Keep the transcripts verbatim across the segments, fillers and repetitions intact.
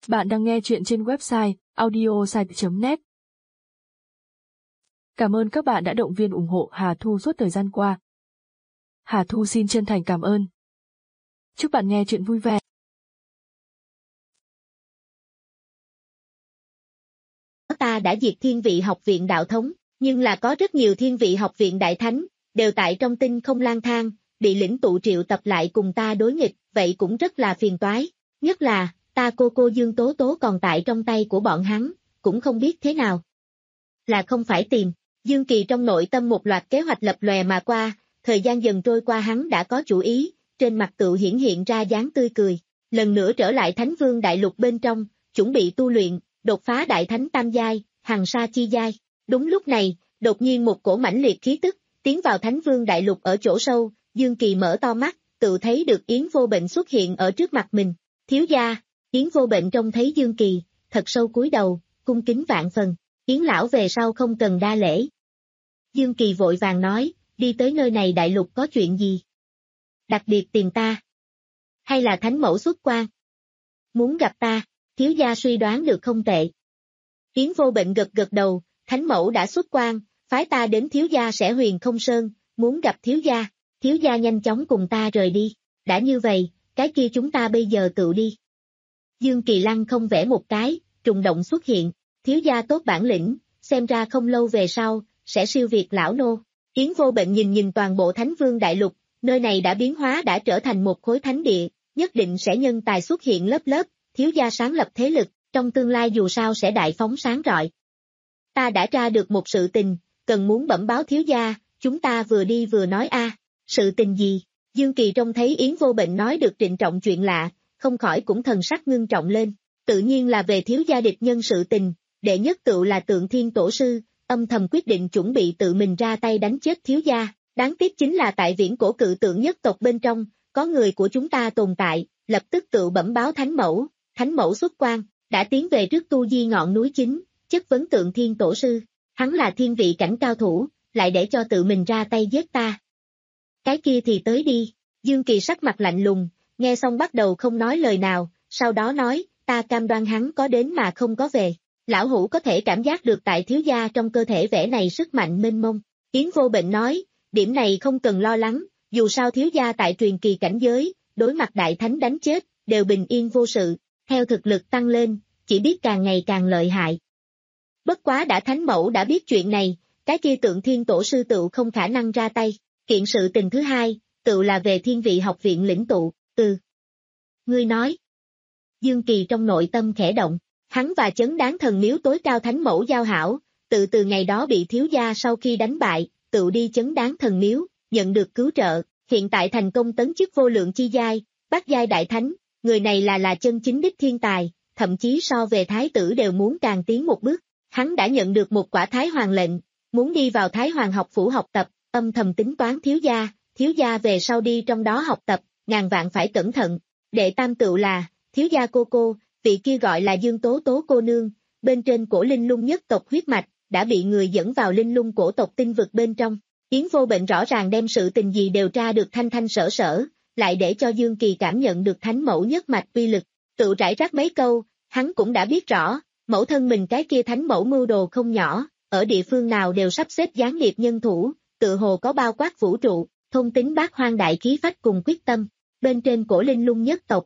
Bạn đang nghe chuyện trên website audiosite chấm net. Cảm ơn các bạn đã động viên ủng hộ Hà Thu suốt thời gian qua. Hà Thu xin chân thành cảm ơn. Chúc bạn nghe chuyện vui vẻ. Ta đã diệt thiên vị học viện đạo thống, nhưng là có rất nhiều thiên vị học viện đại thánh, đều tại trong tinh không lang thang, bị lĩnh tụ triệu tập lại cùng ta đối nghịch, vậy cũng rất là phiền toái. Nhất là, ta cô cô Dương Tố Tố còn tại trong tay của bọn hắn, cũng không biết thế nào. Là không phải tìm, Dương Kỳ trong nội tâm một loạt kế hoạch lập lòe mà qua, thời gian dần trôi qua hắn đã có chủ ý, trên mặt tựu hiển hiện ra dáng tươi cười, lần nữa trở lại Thánh Vương Đại Lục bên trong, chuẩn bị tu luyện, đột phá Đại Thánh Tam Giai, Hằng Sa Chi Giai. Đúng lúc này, đột nhiên một cổ mãnh liệt khí tức, tiến vào Thánh Vương Đại Lục ở chỗ sâu, Dương Kỳ mở to mắt, tự thấy được Yến Vô Bệnh xuất hiện ở trước mặt mình. Thiếu gia, Yến Vô Bệnh trông thấy Dương Kỳ, thật sâu cúi đầu, cung kính vạn phần, Yến lão về sau không cần đa lễ. Dương Kỳ vội vàng nói, đi tới nơi này đại lục có chuyện gì? Đặc biệt tìm ta? Hay là thánh mẫu xuất quan? Muốn gặp ta, thiếu gia suy đoán được không tệ. Yến Vô Bệnh gật gật đầu, thánh mẫu đã xuất quan, phái ta đến thiếu gia sẽ Huyền Không Sơn, muốn gặp thiếu gia, thiếu gia nhanh chóng cùng ta rời đi, đã như vậy, cái kia chúng ta bây giờ tự đi. Dương Kỳ Lăng không vẽ một cái, trùng động xuất hiện, thiếu gia tốt bản lĩnh, xem ra không lâu về sau, sẽ siêu việt lão nô. Yến Vô Bệnh nhìn nhìn toàn bộ Thánh Vương Đại Lục, nơi này đã biến hóa đã trở thành một khối thánh địa, nhất định sẽ nhân tài xuất hiện lớp lớp, thiếu gia sáng lập thế lực, trong tương lai dù sao sẽ đại phóng sáng rọi. Ta đã tra được một sự tình, cần muốn bẩm báo thiếu gia, chúng ta vừa đi vừa nói a. Sự tình gì? Dương Kỳ trông thấy Yến Vô Bệnh nói được trịnh trọng chuyện lạ, không khỏi cũng thần sắc ngưng trọng lên, tự nhiên là về thiếu gia địch nhân sự tình, đệ nhất tựu là Tượng Thiên Tổ Sư, âm thầm quyết định chuẩn bị tự mình ra tay đánh chết thiếu gia, đáng tiếc chính là tại viễn cổ cự tượng nhất tộc bên trong, có người của chúng ta tồn tại, lập tức tự bẩm báo Thánh Mẫu, Thánh Mẫu xuất quan, đã tiến về trước tu di ngọn núi chính, chất vấn Tượng Thiên Tổ Sư, hắn là thiên vị cảnh cao thủ, lại để cho tự mình ra tay giết ta. Cái kia thì tới đi, Dương Kỳ sắc mặt lạnh lùng, nghe xong bắt đầu không nói lời nào, sau đó nói, ta cam đoan hắn có đến mà không có về. Lão hủ có thể cảm giác được tại thiếu gia trong cơ thể vẻ này sức mạnh mênh mông. Yến Vô Bệnh nói, điểm này không cần lo lắng, dù sao thiếu gia tại truyền kỳ cảnh giới, đối mặt đại thánh đánh chết, đều bình yên vô sự, theo thực lực tăng lên, chỉ biết càng ngày càng lợi hại. Bất quá đã thánh mẫu đã biết chuyện này, cái kia Tượng Thiên Tổ Sư tựu không khả năng ra tay. Kiện sự tình thứ hai, tựu là về thiên vị học viện lĩnh tụ, ừ. Ngươi nói. Dương Kỳ trong nội tâm khẽ động, hắn và chấn đáng thần miếu tối cao thánh mẫu giao hảo, tự từ ngày đó bị thiếu gia sau khi đánh bại, tự đi chấn đáng thần miếu, nhận được cứu trợ, hiện tại thành công tấn chức vô lượng chi giai, bát giai đại thánh, người này là là chân chính đích thiên tài, thậm chí so về thái tử đều muốn càng tiến một bước, hắn đã nhận được một quả thái hoàng lệnh, muốn đi vào thái hoàng học phủ học tập, âm thầm tính toán thiếu gia, thiếu gia về sau đi trong đó học tập, ngàn vạn phải cẩn thận, đệ tam tựu là, thiếu gia cô cô, vị kia gọi là Dương Tố Tố cô nương, bên trên cổ linh lung nhất tộc huyết mạch, đã bị người dẫn vào linh lung cổ tộc tinh vực bên trong. Yến Vô Bệnh rõ ràng đem sự tình gì đều tra được thanh thanh sở sở, lại để cho Dương Kỳ cảm nhận được thánh mẫu nhất mạch uy lực, tự rải rác mấy câu, hắn cũng đã biết rõ, mẫu thân mình cái kia thánh mẫu mưu đồ không nhỏ, ở địa phương nào đều sắp xếp gián điệp nhân thủ, tự hồ có bao quát vũ trụ, thôn tính bát hoang đại khí phách cùng quyết tâm, bên trên cổ linh lung nhất tộc.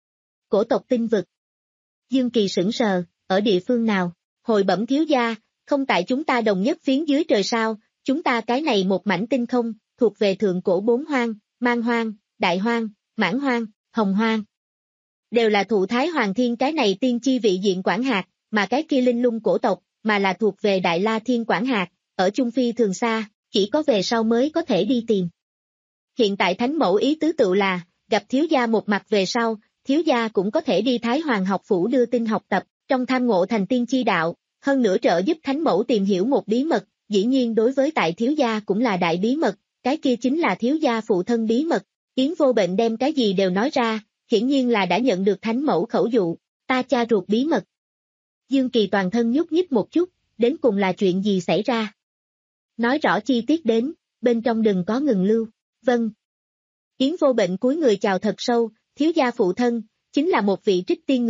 Cổ tộc tinh vực. Dương Kỳ sững sờ, ở địa phương nào, hồi bẩm thiếu gia, không tại chúng ta đồng nhất phiến dưới trời sao, chúng ta cái này một mảnh tinh không, thuộc về thượng cổ bốn hoang, man hoang, đại hoang, mãn hoang, hồng hoang. Đều là thụ thái hoàng thiên cái này tiên chi vị diện quản hạt, mà cái kia linh lung cổ tộc, mà là thuộc về đại la thiên quản hạt, ở Trung Phi thường xa, chỉ có về sau mới có thể đi tìm. Hiện tại thánh mẫu ý tứ tự là, gặp thiếu gia một mặt về sau, thiếu gia cũng có thể đi Thái Hoàng học phủ đưa tin học tập, trong tham ngộ thành tiên chi đạo, hơn nữa trợ giúp thánh mẫu tìm hiểu một bí mật, dĩ nhiên đối với tại thiếu gia cũng là đại bí mật, cái kia chính là thiếu gia phụ thân bí mật. Yến Vô Bệnh đem cái gì đều nói ra, hiển nhiên là đã nhận được thánh mẫu khẩu dụ, ta cha ruột bí mật. Dương Kỳ toàn thân nhúc nhích một chút, đến cùng là chuyện gì xảy ra? Nói rõ chi tiết đến, bên trong đừng có ngừng lưu, vâng. Yến Vô Bệnh cúi người chào thật sâu, thiếu gia phụ thân, chính là một vị trích tiên người,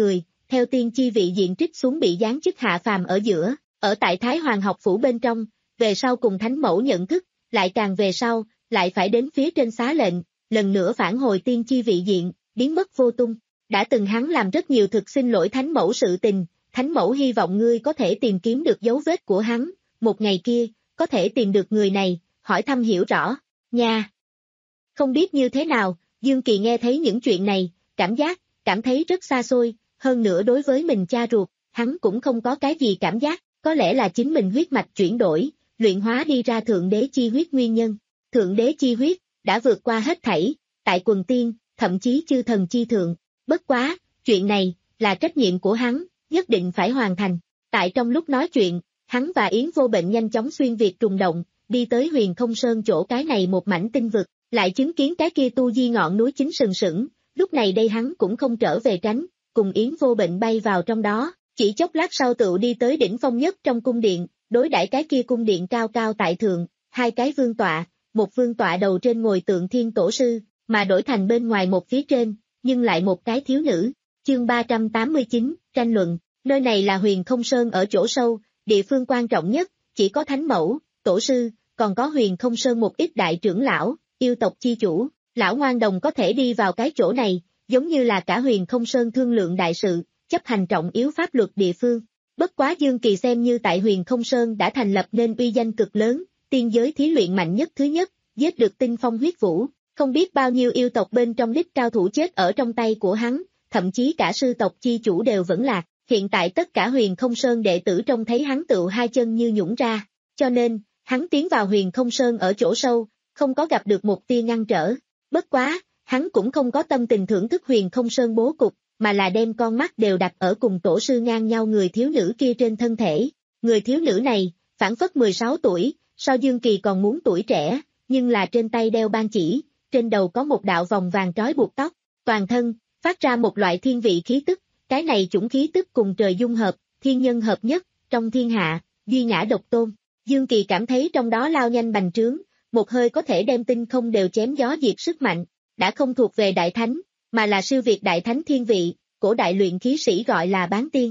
theo tiên chi vị diện trích xuống bị giáng chức hạ phàm ở giữa, ở tại Thái Hoàng học phủ bên trong, về sau cùng thánh mẫu nhận thức, lại càng về sau, lại phải đến phía trên xá lệnh, lần nữa phản hồi tiên chi vị diện, biến mất vô tung. Đã từng hắn làm rất nhiều thực xin lỗi thánh mẫu sự tình, thánh mẫu hy vọng ngươi có thể tìm kiếm được dấu vết của hắn, một ngày kia, có thể tìm được người này, hỏi thăm hiểu rõ, nha. Không biết như thế nào, Dương Kỳ nghe thấy những chuyện này, cảm giác, cảm thấy rất xa xôi, hơn nữa đối với mình cha ruột, hắn cũng không có cái gì cảm giác, có lẽ là chính mình huyết mạch chuyển đổi, luyện hóa đi ra thượng đế chi huyết nguyên nhân. Thượng đế chi huyết, đã vượt qua hết thảy, tại quần tiên, thậm chí chư thần chi thượng. Bất quá, chuyện này, là trách nhiệm của hắn, nhất định phải hoàn thành. Tại trong lúc nói chuyện, hắn và Yến Vô Bệnh nhanh chóng xuyên việt trùng động, đi tới Huyền Không Sơn chỗ cái này một mảnh tinh vực, lại chứng kiến cái kia tu di ngọn núi chính sừng sững, lúc này đây hắn cũng không trở về tránh, cùng Yến Vô Bệnh bay vào trong đó, chỉ chốc lát sau tựu đi tới đỉnh phong nhất trong cung điện, đối đãi cái kia cung điện cao cao tại thượng, hai cái vương tọa, một vương tọa đầu trên ngồi Tượng Thiên Tổ Sư, mà đổi thành bên ngoài một phía trên, nhưng lại một cái thiếu nữ. Chương ba trăm tám mươi chín, tranh luận, nơi này là Huyền Không Sơn ở chỗ sâu, địa phương quan trọng nhất, chỉ có thánh mẫu, tổ sư, còn có Huyền Không Sơn một ít đại trưởng lão, yêu tộc chi chủ, lão ngoan đồng có thể đi vào cái chỗ này, giống như là cả Huyền Không Sơn thương lượng đại sự, chấp hành trọng yếu pháp luật địa phương. Bất quá Dương Kỳ xem như tại Huyền Không Sơn đã thành lập nên uy danh cực lớn, tiên giới thí luyện mạnh nhất thứ nhất, giết được tinh phong huyết vũ, không biết bao nhiêu yêu tộc bên trong đích cao thủ chết ở trong tay của hắn, thậm chí cả sư tộc chi chủ đều vẫn lạc, hiện tại tất cả Huyền Không Sơn đệ tử trông thấy hắn tựu hai chân như nhũn ra, cho nên, hắn tiến vào Huyền Không Sơn ở chỗ sâu, không có gặp được một tia ngăn trở, bất quá, hắn cũng không có tâm tình thưởng thức Huyền Không Sơn bố cục, mà là đem con mắt đều đặt ở cùng tổ sư ngang nhau người thiếu nữ kia trên thân thể, người thiếu nữ này, phản phất mười sáu tuổi, so Dương Kỳ còn muốn tuổi trẻ, nhưng là trên tay đeo ban chỉ, trên đầu có một đạo vòng vàng trói buộc tóc, toàn thân, phát ra một loại thiên vị khí tức, cái này chủng khí tức cùng trời dung hợp, thiên nhân hợp nhất, trong thiên hạ, duy ngã độc tôn. Dương Kỳ cảm thấy trong đó lao nhanh bành trướng, một hơi có thể đem tinh không đều chém gió diệt sức mạnh, đã không thuộc về đại thánh, mà là siêu việt đại thánh thiên vị, cổ đại luyện khí sĩ gọi là bán tiên.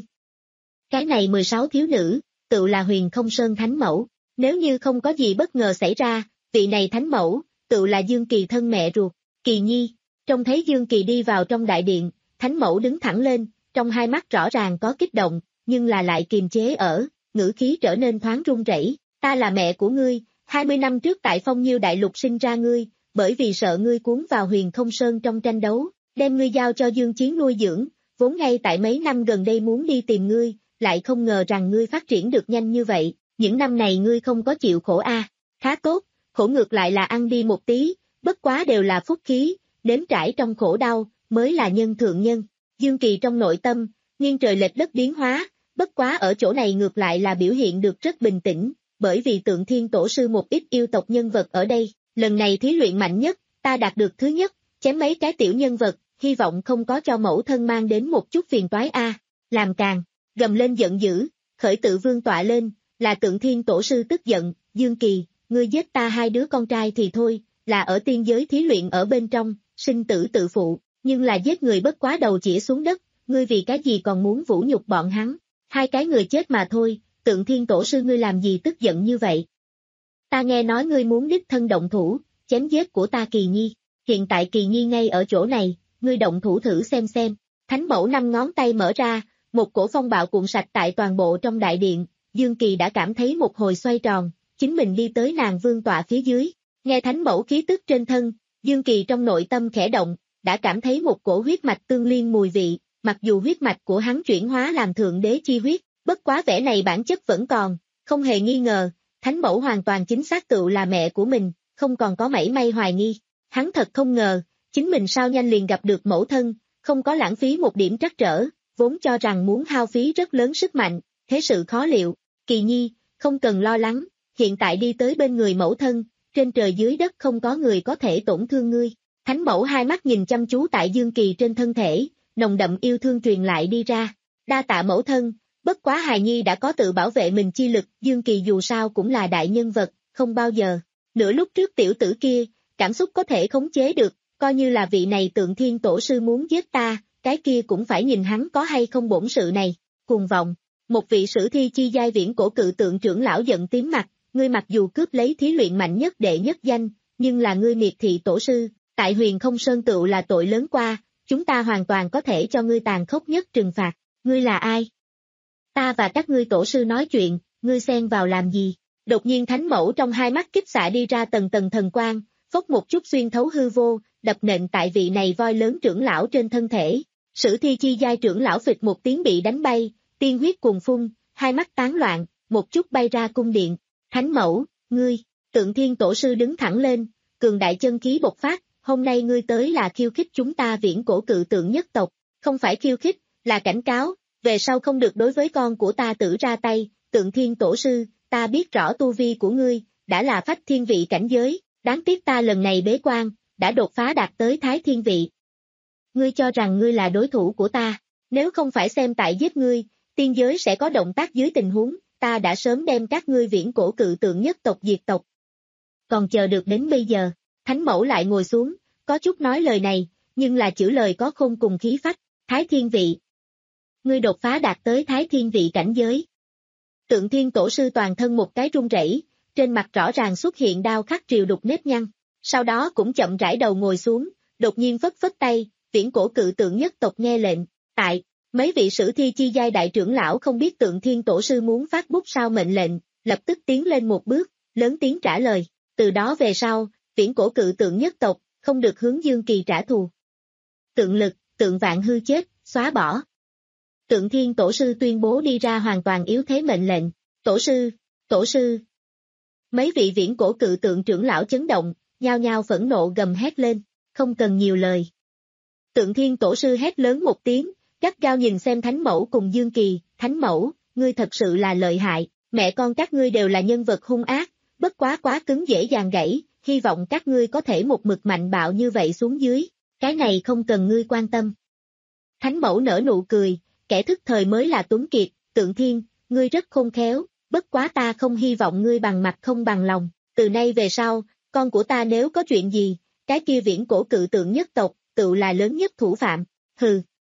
Cái này mười sáu thiếu nữ, tự là Huyền Không Sơn thánh mẫu, nếu như không có gì bất ngờ xảy ra, vị này thánh mẫu, tự là Dương Kỳ thân mẹ ruột, Kỳ Nhi. Trông thấy Dương Kỳ đi vào trong đại điện, thánh mẫu đứng thẳng lên, trong hai mắt rõ ràng có kích động, nhưng là lại kiềm chế ở, ngữ khí trở nên thoáng run rẩy. Ta là mẹ của ngươi, hai mươi năm trước tại Phong Nhiêu Đại Lục sinh ra ngươi, bởi vì sợ ngươi cuốn vào Huyền Không Sơn trong tranh đấu, đem ngươi giao cho Dương Chiến nuôi dưỡng, vốn ngay tại mấy năm gần đây muốn đi tìm ngươi, lại không ngờ rằng ngươi phát triển được nhanh như vậy, những năm này ngươi không có chịu khổ a, à. Khá tốt, khổ ngược lại là ăn đi một tí, bất quá đều là phúc khí, nếm trải trong khổ đau, mới là nhân thượng nhân. Dương Kỳ trong nội tâm, nghiêng trời lệch đất biến hóa, bất quá ở chỗ này ngược lại là biểu hiện được rất bình tĩnh, bởi vì Tượng Thiên Tổ Sư một ít yêu tộc nhân vật ở đây, lần này thí luyện mạnh nhất, ta đạt được thứ nhất, chém mấy cái tiểu nhân vật, hy vọng không có cho mẫu thân mang đến một chút phiền toái a. À. Làm càng, gầm lên giận dữ, khởi tự vương tọa lên, là Tượng Thiên Tổ Sư tức giận, Dương Kỳ, ngươi giết ta hai đứa con trai thì thôi, là ở tiên giới thí luyện ở bên trong, sinh tử tự phụ, nhưng là giết người bất quá đầu chĩa xuống đất, ngươi vì cái gì còn muốn vũ nhục bọn hắn, hai cái người chết mà thôi, Tượng Thiên Tổ Sư ngươi làm gì tức giận như vậy? Ta nghe nói ngươi muốn đích thân động thủ, chém giết của ta Kỳ Nhi, hiện tại Kỳ Nhi ngay ở chỗ này, ngươi động thủ thử xem xem, thánh mẫu năm ngón tay mở ra, một cổ phong bạo cuộn sạch tại toàn bộ trong đại điện, Dương Kỳ đã cảm thấy một hồi xoay tròn, chính mình đi tới nàng vương tọa phía dưới, nghe thánh mẫu khí tức trên thân, Dương Kỳ trong nội tâm khẽ động, đã cảm thấy một cổ huyết mạch tương liên mùi vị, mặc dù huyết mạch của hắn chuyển hóa làm thượng đế chi huyết, bất quá vẻ này bản chất vẫn còn, không hề nghi ngờ, thánh mẫu hoàn toàn chính xác tự là mẹ của mình, không còn có mảy may hoài nghi, hắn thật không ngờ, chính mình sao nhanh liền gặp được mẫu thân, không có lãng phí một điểm trắc trở, vốn cho rằng muốn hao phí rất lớn sức mạnh, thế sự khó liệu, Kỳ Nhi, không cần lo lắng, hiện tại đi tới bên người mẫu thân, trên trời dưới đất không có người có thể tổn thương ngươi. Thánh mẫu hai mắt nhìn chăm chú tại Dương Kỳ trên thân thể, nồng đậm yêu thương truyền lại đi ra. Đa tạ mẫu thân, bất quá hài nhi đã có tự bảo vệ mình chi lực, Dương Kỳ dù sao cũng là đại nhân vật, không bao giờ. Nửa lúc trước tiểu tử kia, cảm xúc có thể khống chế được, coi như là vị này Tượng Thiên Tổ Sư muốn giết ta, cái kia cũng phải nhìn hắn có hay không bổn sự này, cuồng vọng. Một vị sử thi chi giai viễn cổ cự tượng trưởng lão giận tím mặt, ngươi mặc dù cướp lấy thí luyện mạnh nhất đệ nhất danh, nhưng là ngươi miệt thị tổ sư, tại Huyền Không Sơn tựu là tội lớn qua, chúng ta hoàn toàn có thể cho ngươi tàn khốc nhất trừng phạt, ngươi là ai? Ta và các ngươi tổ sư nói chuyện, ngươi xen vào làm gì? Đột nhiên thánh mẫu trong hai mắt kích xạ đi ra tầng tầng thần quang, phốc một chút xuyên thấu hư vô, đập nện tại vị này voi lớn trưởng lão trên thân thể. Sử thi chi giai trưởng lão phịch một tiếng bị đánh bay, tiên huyết cuồn phun, hai mắt tán loạn, một chút bay ra cung điện. Thánh mẫu, ngươi, Tượng Thiên tổ sư đứng thẳng lên, cường đại chân khí bộc phát, hôm nay ngươi tới là khiêu khích chúng ta viễn cổ cự tượng nhất tộc, không phải khiêu khích, là cảnh cáo, về sau không được đối với con của ta tử ra tay. Tượng Thiên tổ sư, ta biết rõ tu vi của ngươi, đã là phách thiên vị cảnh giới, đáng tiếc ta lần này bế quan, đã đột phá đạt tới thái thiên vị. Ngươi cho rằng ngươi là đối thủ của ta, nếu không phải xem tại giết ngươi, tiên giới sẽ có động tác dưới tình huống, ta đã sớm đem các ngươi viễn cổ cự tượng nhất tộc diệt tộc. Còn chờ được đến bây giờ, thánh mẫu lại ngồi xuống, có chút nói lời này, nhưng là chữ lời có khôn cùng khí phách, thái thiên vị. Ngươi đột phá đạt tới thái thiên vị cảnh giới. Tượng Thiên tổ sư toàn thân một cái run rẩy, trên mặt rõ ràng xuất hiện đao khắc triều đục nếp nhăn, sau đó cũng chậm rãi đầu ngồi xuống, đột nhiên phất phất tay, viễn cổ cự tượng nhất tộc nghe lệnh, tại, mấy vị sử thi chi giai đại trưởng lão không biết Tượng Thiên tổ sư muốn phát bút sao mệnh lệnh, lập tức tiến lên một bước, lớn tiếng trả lời, từ đó về sau, viễn cổ cự tượng nhất tộc, không được hướng Dương Kỳ trả thù. Tượng lực, tượng vạn hư chết, xóa bỏ. Tượng Thiên tổ sư tuyên bố đi ra hoàn toàn yếu thế mệnh lệnh, tổ sư, tổ sư. Mấy vị viễn cổ cự tượng trưởng lão chấn động, nhao nhao phẫn nộ gầm hét lên, không cần nhiều lời. Tượng Thiên tổ sư hét lớn một tiếng, gắt gao nhìn xem Thánh Mẫu cùng Dương Kỳ, Thánh Mẫu, ngươi thật sự là lợi hại, mẹ con các ngươi đều là nhân vật hung ác, bất quá quá cứng dễ dàng gãy, hy vọng các ngươi có thể một mực mạnh bạo như vậy xuống dưới, cái này không cần ngươi quan tâm. Thánh Mẫu nở nụ cười, kẻ thức thời mới là tuấn kiệt, Tượng Thiên, ngươi rất khôn khéo, bất quá ta không hy vọng ngươi bằng mặt không bằng lòng, từ nay về sau, con của ta nếu có chuyện gì, cái kia viễn cổ cự tượng nhất tộc, tự là lớn nhất thủ phạm, hừ.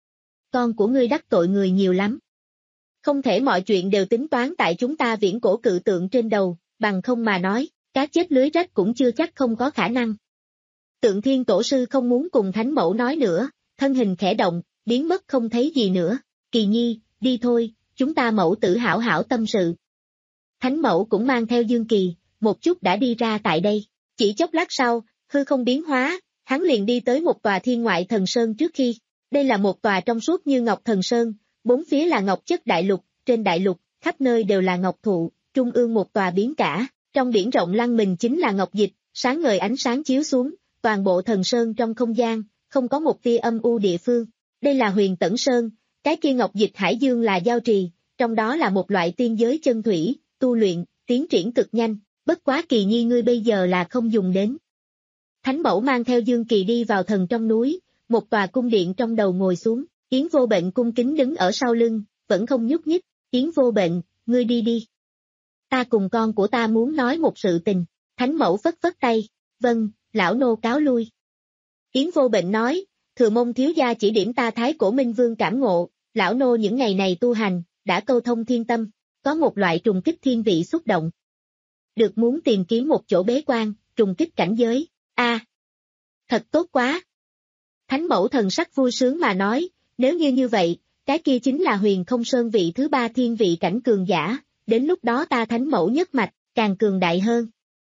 Con của ngươi đắc tội người nhiều lắm. Không thể mọi chuyện đều tính toán tại chúng ta viễn cổ cự tượng trên đầu, bằng không mà nói, cá chết lưới rách cũng chưa chắc không có khả năng. Tượng Thiên tổ sư không muốn cùng Thánh Mẫu nói nữa, thân hình khẽ động, biến mất không thấy gì nữa. Kỳ Nhi, đi thôi, chúng ta mẫu tử hảo hảo tâm sự. Thánh Mẫu cũng mang theo Dương Kỳ, một chút đã đi ra tại đây. Chỉ chốc lát sau, hư không biến hóa, hắn liền đi tới một tòa thiên ngoại thần sơn trước khi. Đây là một tòa trong suốt như ngọc thần sơn, bốn phía là ngọc chất đại lục, trên đại lục, khắp nơi đều là ngọc thụ, trung ương một tòa biển cả, trong biển rộng lăng mình chính là ngọc dịch, sáng ngời ánh sáng chiếu xuống, toàn bộ thần sơn trong không gian, không có một tia âm u địa phương. Đây là Huyền Tẩn Sơn, cái kia ngọc dịch hải dương là giao trì, trong đó là một loại tiên giới chân thủy, tu luyện, tiến triển cực nhanh, bất quá Kỳ Nhi ngươi bây giờ là không dùng đến. Thánh Mẫu mang theo Dương Kỳ đi vào thần trong núi, một tòa cung điện trong đầu ngồi xuống, Yến Vô Bệnh cung kính đứng ở sau lưng, vẫn không nhúc nhích, Yến Vô Bệnh, ngươi đi đi. Ta cùng con của ta muốn nói một sự tình, Thánh Mẫu phất phất tay, vâng, lão nô cáo lui. Yến Vô Bệnh nói, Thừa Mông thiếu gia chỉ điểm ta Thái Cổ Minh Vương cảm ngộ, lão nô những ngày này tu hành, đã câu thông thiên tâm, có một loại trùng kích thiên vị xúc động. Được muốn tìm kiếm một chỗ bế quan, trùng kích cảnh giới, a, à, thật tốt quá. Thánh Mẫu thần sắc vui sướng mà nói, nếu như như vậy, cái kia chính là Huyền Không Sơn vị thứ ba thiên vị cảnh cường giả, đến lúc đó ta Thánh Mẫu nhất mạch, càng cường đại hơn.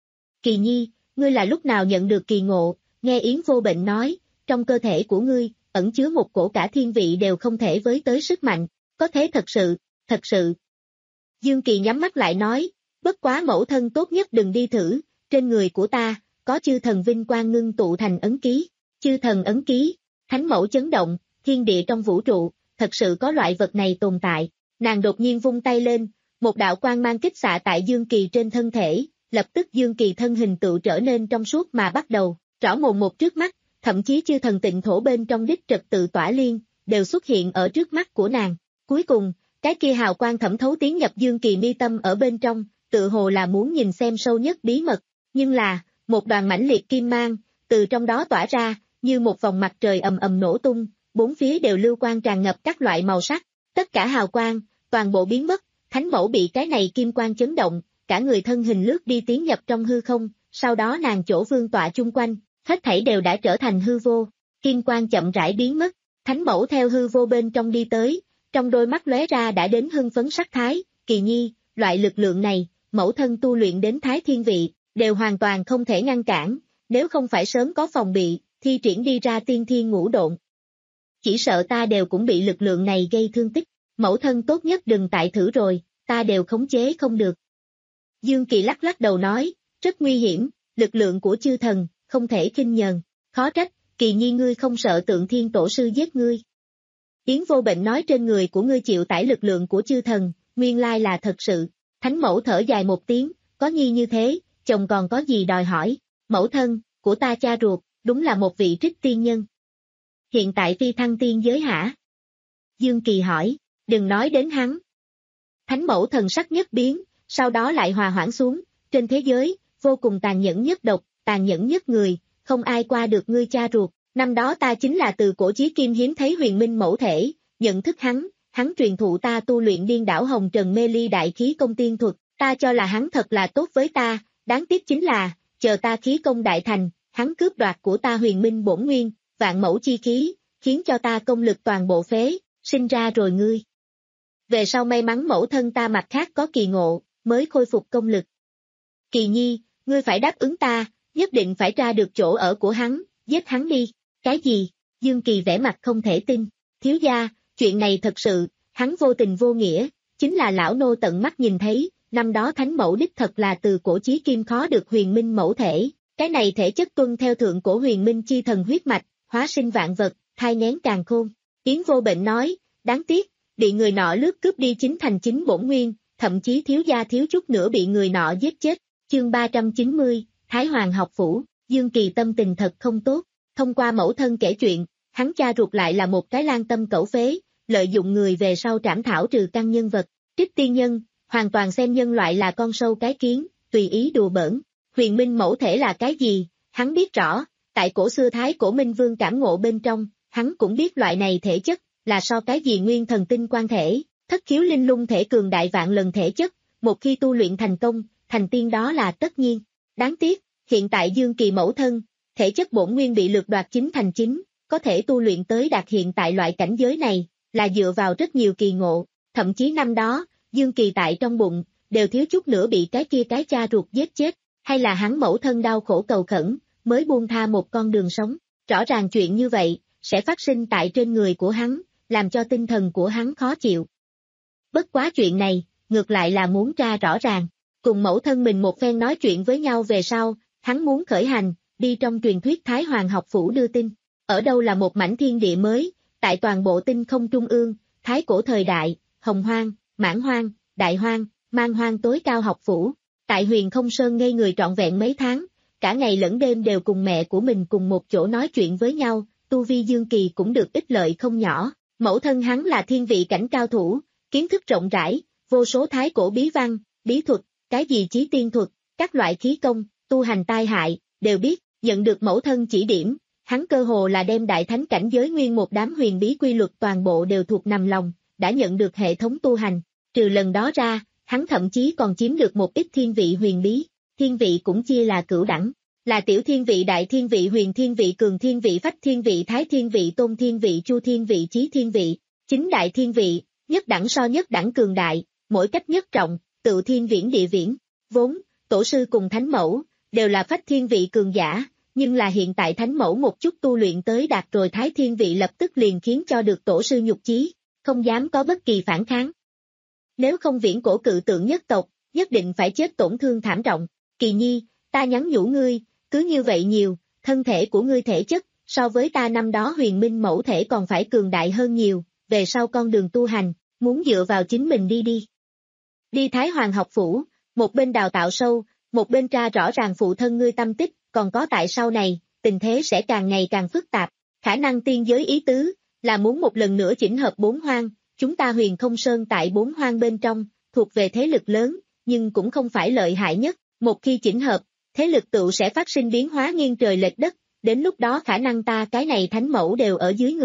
Kỳ Nhi, ngươi là lúc nào nhận được kỳ ngộ, nghe Yến Vô Bệnh nói, trong cơ thể của ngươi, ẩn chứa một cổ cả thiên vị đều không thể với tới sức mạnh, có thế thật sự, thật sự. Dương Kỳ nhắm mắt lại nói, bất quá mẫu thân tốt nhất đừng đi thử, trên người của ta, có chư thần vinh quang ngưng tụ thành ấn ký, chư thần ấn ký, Thánh Mẫu chấn động, thiên địa trong vũ trụ, thật sự có loại vật này tồn tại, nàng đột nhiên vung tay lên, một đạo quang mang kích xạ tại Dương Kỳ trên thân thể, lập tức Dương Kỳ thân hình tự trở nên trong suốt mà bắt đầu, rõ mồn một trước mắt, thậm chí chư thần tịnh thổ bên trong đích trật tự tỏa liên, đều xuất hiện ở trước mắt của nàng. Cuối cùng, cái kia hào quang thẩm thấu tiến nhập Dương Kỳ mi tâm ở bên trong, tự hồ là muốn nhìn xem sâu nhất bí mật, nhưng là, một đoàn mãnh liệt kim mang, từ trong đó tỏa ra, như một vòng mặt trời ầm ầm nổ tung, bốn phía đều lưu quang tràn ngập các loại màu sắc, tất cả hào quang, toàn bộ biến mất, thánh mẫu bị cái này kim quang chấn động, cả người thân hình lướt đi tiến nhập trong hư không, sau đó nàng chỗ vương tọa chung quanh, hết thảy đều đã trở thành hư vô, kim quang chậm rãi biến mất, thánh mẫu theo hư vô bên trong đi tới, trong đôi mắt lóe ra đã đến hưng phấn sắc thái, Kỳ Nhi, loại lực lượng này, mẫu thân tu luyện đến thái thiên vị, đều hoàn toàn không thể ngăn cản, nếu không phải sớm có phòng bị, thi triển đi ra tiên thiên ngũ độn. Chỉ sợ ta đều cũng bị lực lượng này gây thương tích, mẫu thân tốt nhất đừng tại thử rồi, ta đều khống chế không được. Dương Kỳ lắc lắc đầu nói, rất nguy hiểm, lực lượng của chư thần, không thể khinh nhờn, khó trách, Kỳ Nhi ngươi không sợ Tượng Thiên Tổ sư giết ngươi. Yến Vô Bệnh nói trên người của ngươi chịu tải lực lượng của chư thần, nguyên lai là thật sự, thánh mẫu thở dài một tiếng, có nhi như thế, chồng còn có gì đòi hỏi, mẫu thân, của ta cha ruột, đúng là một vị trích tiên nhân. Hiện tại phi thăng tiên giới hả? Dương Kỳ hỏi, đừng nói đến hắn. Thánh mẫu thần sắc nhất biến, sau đó lại hòa hoãn xuống, trên thế giới, vô cùng tàn nhẫn nhất độc, tàn nhẫn nhất người, không ai qua được ngươi cha ruột, năm đó ta chính là từ cổ chí kim hiếm thấy huyền minh mẫu thể, nhận thức hắn, hắn truyền thụ ta tu luyện điên đảo hồng trần mê ly đại khí công tiên thuật, ta cho là hắn thật là tốt với ta, đáng tiếc chính là, chờ ta khí công đại thành, hắn cướp đoạt của ta huyền minh bổn nguyên, vạn mẫu chi khí, khiến cho ta công lực toàn bộ phế, sinh ra rồi ngươi. Về sau may mắn mẫu thân ta mặt khác có kỳ ngộ, mới khôi phục công lực. Kỳ Nhi, ngươi phải đáp ứng ta, nhất định phải tra được chỗ ở của hắn, giết hắn đi. Cái gì? Dương Kỳ vẻ mặt không thể tin. Thiếu gia, chuyện này thật sự, hắn vô tình vô nghĩa, chính là lão nô tận mắt nhìn thấy, năm đó thánh mẫu đích thật là từ cổ chí kim khó được huyền minh mẫu thể, cái này thể chất tuân theo thượng cổ huyền minh chi thần huyết mạch, hóa sinh vạn vật, thai nghén càn khôn. Yến Vô Bệnh nói, đáng tiếc, bị người nọ lướt cướp đi chính thành chính bổn nguyên, thậm chí thiếu gia thiếu chút nữa bị người nọ giết chết. Chương ba trăm chín mươi, Thái Hoàng học phủ, Dương Kỳ tâm tình thật không tốt, thông qua mẫu thân kể chuyện, hắn cha ruột lại là một cái lang tâm cẩu phế, lợi dụng người về sau trảm thảo trừ căn nhân vật, trích tiên nhân, hoàn toàn xem nhân loại là con sâu cái kiến, tùy ý đùa bỡn. Huyền minh mẫu thể là cái gì, hắn biết rõ, tại cổ xưa Thái Cổ Minh Vương cảm ngộ bên trong, hắn cũng biết loại này thể chất, là so cái gì nguyên thần tinh quan thể, thất khiếu linh lung thể cường đại vạn lần thể chất, một khi tu luyện thành công, thành tiên đó là tất nhiên. Đáng tiếc, hiện tại Dương Kỳ mẫu thân, thể chất bổn nguyên bị lược đoạt chính thành chính, có thể tu luyện tới đạt hiện tại loại cảnh giới này, là dựa vào rất nhiều kỳ ngộ, thậm chí năm đó, Dương Kỳ tại trong bụng, đều thiếu chút nữa bị cái kia cái cha ruột giết chết, hay là hắn mẫu thân đau khổ cầu khẩn, mới buông tha một con đường sống, rõ ràng chuyện như vậy, sẽ phát sinh tại trên người của hắn, làm cho tinh thần của hắn khó chịu. Bất quá chuyện này, ngược lại là muốn tra rõ ràng, cùng mẫu thân mình một phen nói chuyện với nhau về sau, hắn muốn khởi hành, đi trong truyền thuyết Thái Hoàng học phủ đưa tin, ở đâu là một mảnh thiên địa mới, tại toàn bộ tinh không trung ương, Thái Cổ thời đại, Hồng Hoang, Mãn Hoang, Đại Hoang, Man Hoang tối cao học phủ, tại Huyền Không Sơn ngây người trọn vẹn mấy tháng, cả ngày lẫn đêm đều cùng mẹ của mình cùng một chỗ nói chuyện với nhau, tu vi Dương Kỳ cũng được ích lợi không nhỏ, mẫu thân hắn là thiên vị cảnh cao thủ, kiến thức rộng rãi, vô số Thái Cổ bí văn, bí thuật, cái gì chí tiên thuật, các loại khí công, tu hành tai hại, đều biết, nhận được mẫu thân chỉ điểm, hắn cơ hồ là đem đại thánh cảnh giới nguyên một đám huyền bí quy luật toàn bộ đều thuộc nằm lòng, đã nhận được hệ thống tu hành, trừ lần đó ra, hắn thậm chí còn chiếm được một ít thiên vị huyền bí, thiên vị cũng chia là cửu đẳng, là tiểu thiên vị, đại thiên vị, huyền thiên vị, cường thiên vị, phách thiên vị, thái thiên vị, tôn thiên vị, chu thiên vị, chí thiên vị, chính đại thiên vị, nhất đẳng so nhất đẳng cường đại, mỗi cách nhất trọng, tự thiên viễn địa viễn, vốn, tổ sư cùng thánh mẫu, đều là phách thiên vị cường giả, nhưng là hiện tại thánh mẫu một chút tu luyện tới đạt rồi thái thiên vị lập tức liền khiến cho được tổ sư nhục chí, không dám có bất kỳ phản kháng. Nếu không viễn cổ cự tượng nhất tộc, nhất định phải chết tổn thương thảm trọng. Kỳ Nhi, ta nhắn nhủ ngươi, cứ như vậy nhiều, thân thể của ngươi thể chất, so với ta năm đó huyền minh mẫu thể còn phải cường đại hơn nhiều, về sau con đường tu hành, muốn dựa vào chính mình đi đi. Đi Thái Hoàng học phủ, một bên đào tạo sâu, một bên tra rõ ràng phụ thân ngươi tâm tích, còn có tại sau này, tình thế sẽ càng ngày càng phức tạp, khả năng tiên giới ý tứ, là muốn một lần nữa chỉnh hợp bốn hoang, chúng ta Huyền Không Sơn tại bốn hoang bên trong, thuộc về thế lực lớn, nhưng cũng không phải lợi hại nhất, một khi chỉnh hợp, thế lực tựu sẽ phát sinh biến hóa nghiêng trời lệch đất, đến lúc đó khả năng ta cái này thánh mẫu đều ở dưới người,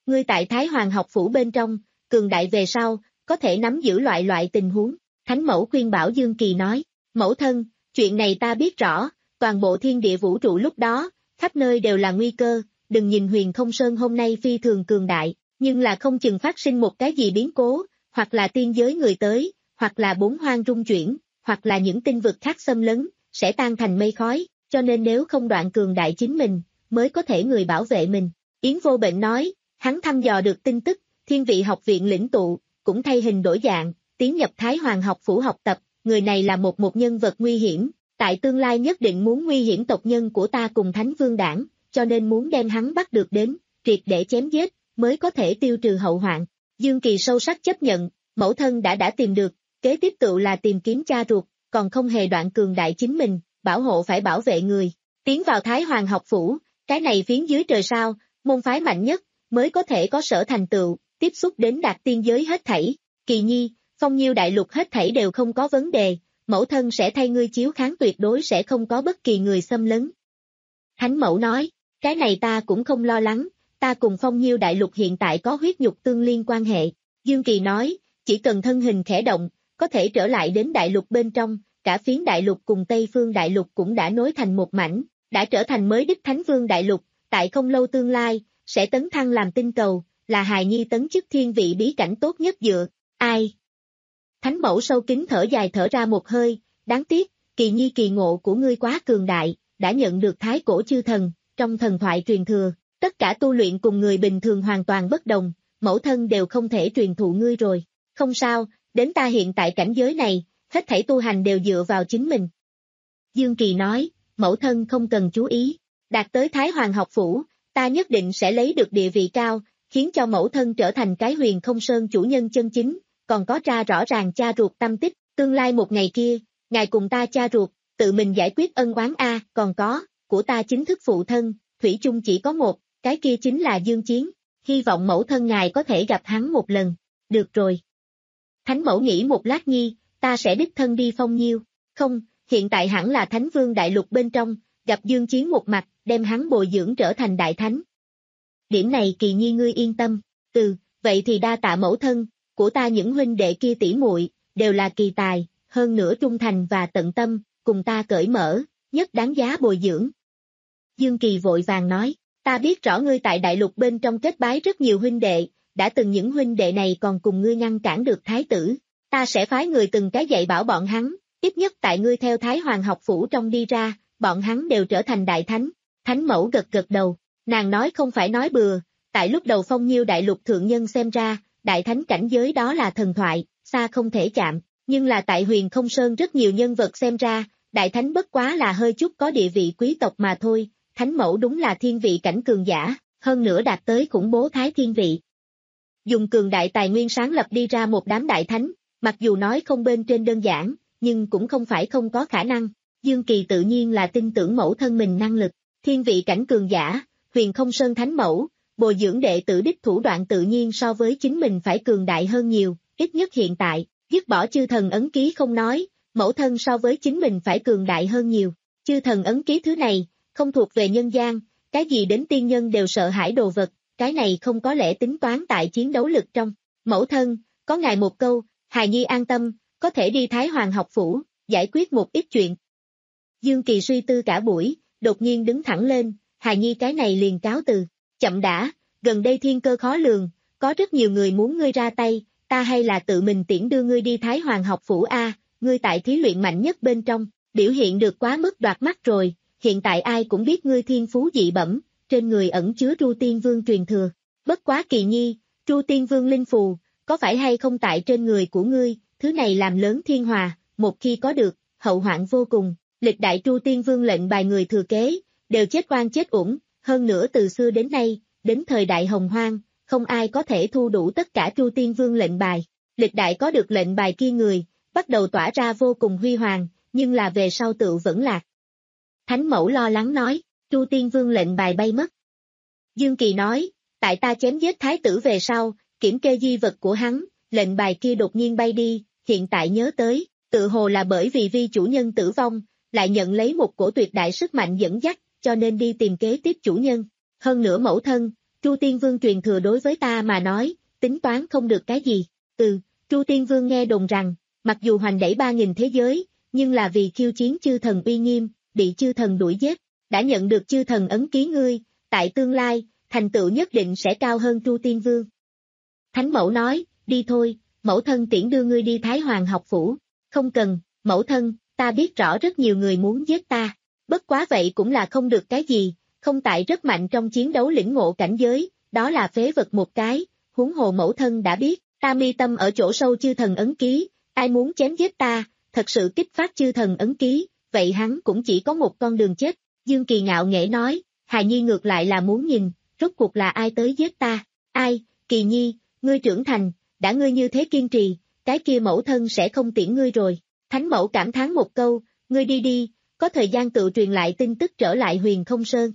Ngươi tại Thái Hoàng học phủ bên trong, cường đại về sau, có thể nắm giữ loại loại tình huống. Thánh mẫu khuyên bảo Dương Kỳ nói, mẫu thân, chuyện này ta biết rõ, toàn bộ thiên địa vũ trụ lúc đó, khắp nơi đều là nguy cơ, đừng nhìn Huyền Không Sơn hôm nay phi thường cường đại, nhưng là không chừng phát sinh một cái gì biến cố, hoặc là tiên giới người tới, hoặc là bốn hoang rung chuyển, hoặc là những tinh vực khác xâm lấn, sẽ tan thành mây khói, cho nên nếu không đoạn cường đại chính mình, mới có thể người bảo vệ mình. Yến Vô Bệnh nói, hắn thăm dò được tin tức, thiên vị học viện lĩnh tụ, cũng thay hình đổi dạng, tiến nhập Thái Hoàng học phủ học tập, người này là một một nhân vật nguy hiểm, tại tương lai nhất định muốn nguy hiểm tộc nhân của ta cùng Thánh Vương Đảng, cho nên muốn đem hắn bắt được đến, triệt để chém giết, mới có thể tiêu trừ hậu hoạn. Dương Kỳ sâu sắc chấp nhận, mẫu thân đã đã tìm được, kế tiếp tự là tìm kiếm cha ruột, còn không hề đoạn cường đại chính mình, bảo hộ phải bảo vệ người. Tiến vào Thái Hoàng học phủ, cái này phiến dưới trời sao, môn phái mạnh nhất, mới có thể có sở thành tựu, tiếp xúc đến đạt tiên giới hết thảy. Kỳ nhi, phong nhiêu đại lục hết thảy đều không có vấn đề, mẫu thân sẽ thay ngươi chiếu kháng, tuyệt đối sẽ không có bất kỳ người xâm lấn. Thánh mẫu nói, cái này ta cũng không lo lắng, ta cùng phong nhiêu đại lục hiện tại có huyết nhục tương liên quan hệ. Dương Kỳ nói, chỉ cần thân hình khẽ động, có thể trở lại đến đại lục bên trong, cả phiến đại lục cùng Tây Phương đại lục cũng đã nối thành một mảnh, đã trở thành mới đích Thánh Vương đại lục, tại không lâu tương lai, sẽ tấn thăng làm tinh cầu, là hài nhi tấn chức thiên vị bí cảnh tốt nhất dựa, ai? Thánh mẫu sâu kín thở dài thở ra một hơi, đáng tiếc, kỳ nhi kỳ ngộ của ngươi quá cường đại, đã nhận được thái cổ chư thần, trong thần thoại truyền thừa, tất cả tu luyện cùng người bình thường hoàn toàn bất đồng, mẫu thân đều không thể truyền thụ ngươi rồi, không sao, đến ta hiện tại cảnh giới này, hết thảy tu hành đều dựa vào chính mình. Dương Kỳ nói, mẫu thân không cần chú ý, đạt tới Thái Hoàng học phủ, ta nhất định sẽ lấy được địa vị cao, khiến cho mẫu thân trở thành cái Huyền Không Sơn chủ nhân chân chính, còn có ra rõ ràng cha ruột tâm tích, tương lai một ngày kia, ngài cùng ta cha ruột, tự mình giải quyết ân oán a, còn có, của ta chính thức phụ thân, thủy chung chỉ có một, cái kia chính là Dương Chiến, hy vọng mẫu thân ngài có thể gặp hắn một lần, được rồi. Thánh mẫu nghĩ một lát nhi, ta sẽ đích thân đi Phong Nhiêu, không, hiện tại hẳn là Thánh Vương đại lục bên trong, gặp Dương Chiến một mặt, đem hắn bồi dưỡng trở thành đại thánh. Điểm này Kỳ nhi ngươi yên tâm, từ, vậy thì đa tạ mẫu thân, của ta những huynh đệ kia tỷ muội đều là kỳ tài, hơn nữa trung thành và tận tâm, cùng ta cởi mở, nhất đáng giá bồi dưỡng. Dương Kỳ vội vàng nói, ta biết rõ ngươi tại đại lục bên trong kết bái rất nhiều huynh đệ, đã từng những huynh đệ này còn cùng ngươi ngăn cản được thái tử, ta sẽ phái người từng cái dạy bảo bọn hắn, ít nhất tại ngươi theo Thái Hoàng học phủ trong đi ra, bọn hắn đều trở thành đại thánh. Thánh mẫu gật gật đầu, nàng nói không phải nói bừa, tại lúc đầu Phong Nhiêu đại lục thượng nhân xem ra, đại thánh cảnh giới đó là thần thoại, xa không thể chạm, nhưng là tại Huyền Không Sơn rất nhiều nhân vật xem ra, đại thánh bất quá là hơi chút có địa vị quý tộc mà thôi, thánh mẫu đúng là thiên vị cảnh cường giả, hơn nữa đạt tới khủng bố thái thiên vị. Dùng cường đại tài nguyên sáng lập đi ra một đám đại thánh, mặc dù nói không bên trên đơn giản, nhưng cũng không phải không có khả năng, Dương Kỳ tự nhiên là tin tưởng mẫu thân mình năng lực, thiên vị cảnh cường giả, Huyền Không Sơn thánh mẫu, bồi dưỡng đệ tử đích thủ đoạn tự nhiên so với chính mình phải cường đại hơn nhiều, ít nhất hiện tại, dứt bỏ chư thần ấn ký không nói, mẫu thân so với chính mình phải cường đại hơn nhiều, chư thần ấn ký thứ này, không thuộc về nhân gian, cái gì đến tiên nhân đều sợ hãi đồ vật, cái này không có lẽ tính toán tại chiến đấu lực trong, mẫu thân, có ngài một câu, hài nhi an tâm, có thể đi Thái Hoàng học phủ, giải quyết một ít chuyện. Dương Kỳ suy tư cả buổi, đột nhiên đứng thẳng lên, hài nhi cái này liền cáo từ, chậm đã, gần đây thiên cơ khó lường, có rất nhiều người muốn ngươi ra tay, ta hay là tự mình tiễn đưa ngươi đi Thái Hoàng học phủ a, ngươi tại thí luyện mạnh nhất bên trong, biểu hiện được quá mức đoạt mắt rồi, hiện tại ai cũng biết ngươi thiên phú dị bẩm, trên người ẩn chứa Tru Tiên Vương truyền thừa, bất quá Kỳ nhi, Tru Tiên Vương linh phù, có phải hay không tại trên người của ngươi, thứ này làm lớn thiên hòa, một khi có được, hậu hoạn vô cùng, lịch đại Tru Tiên Vương lệnh bài người thừa kế, đều chết oan chết uổng, hơn nữa từ xưa đến nay, đến thời đại hồng hoang, không ai có thể thu đủ tất cả Tru Tiên Vương lệnh bài, lịch đại có được lệnh bài kia người, bắt đầu tỏa ra vô cùng huy hoàng, nhưng là về sau tự vẫn lạc. Thánh mẫu lo lắng nói, Tru Tiên Vương lệnh bài bay mất. Dương Kỳ nói, tại ta chém giết thái tử về sau, kiểm kê di vật của hắn, lệnh bài kia đột nhiên bay đi, hiện tại nhớ tới, tự hồ là bởi vì vi chủ nhân tử vong, lại nhận lấy một cổ tuyệt đại sức mạnh dẫn dắt, cho nên đi tìm kế tiếp chủ nhân. Hơn nữa mẫu thân, Tru Tiên Vương truyền thừa đối với ta mà nói, tính toán không được cái gì. Ừ, Tru Tiên Vương nghe đồn rằng, mặc dù hoành đẩy ba nghìn thế giới, nhưng là vì khiêu chiến chư thần uy nghiêm, bị chư thần đuổi giết, đã nhận được chư thần ấn ký ngươi, tại tương lai, thành tựu nhất định sẽ cao hơn Tru Tiên Vương. Thánh mẫu nói, đi thôi, mẫu thân tiễn đưa ngươi đi Thái Hoàng học phủ. Không cần, mẫu thân, ta biết rõ rất nhiều người muốn giết ta, bất quá vậy cũng là không được cái gì, không tại rất mạnh trong chiến đấu lĩnh ngộ cảnh giới, đó là phế vật một cái, huống hồ mẫu thân đã biết, ta mi tâm ở chỗ sâu chư thần ấn ký, ai muốn chém giết ta, thật sự kích phát chư thần ấn ký, vậy hắn cũng chỉ có một con đường chết. Dương Kỳ ngạo nghễ nói, hài nhi ngược lại là muốn nhìn, rốt cuộc là ai tới giết ta, ai, Kỳ nhi, ngươi trưởng thành, đã ngươi như thế kiên trì, cái kia mẫu thân sẽ không tiễn ngươi rồi. Thánh mẫu cảm thán một câu, ngươi đi đi, có thời gian tự truyền lại tin tức trở lại Huyền Không Sơn.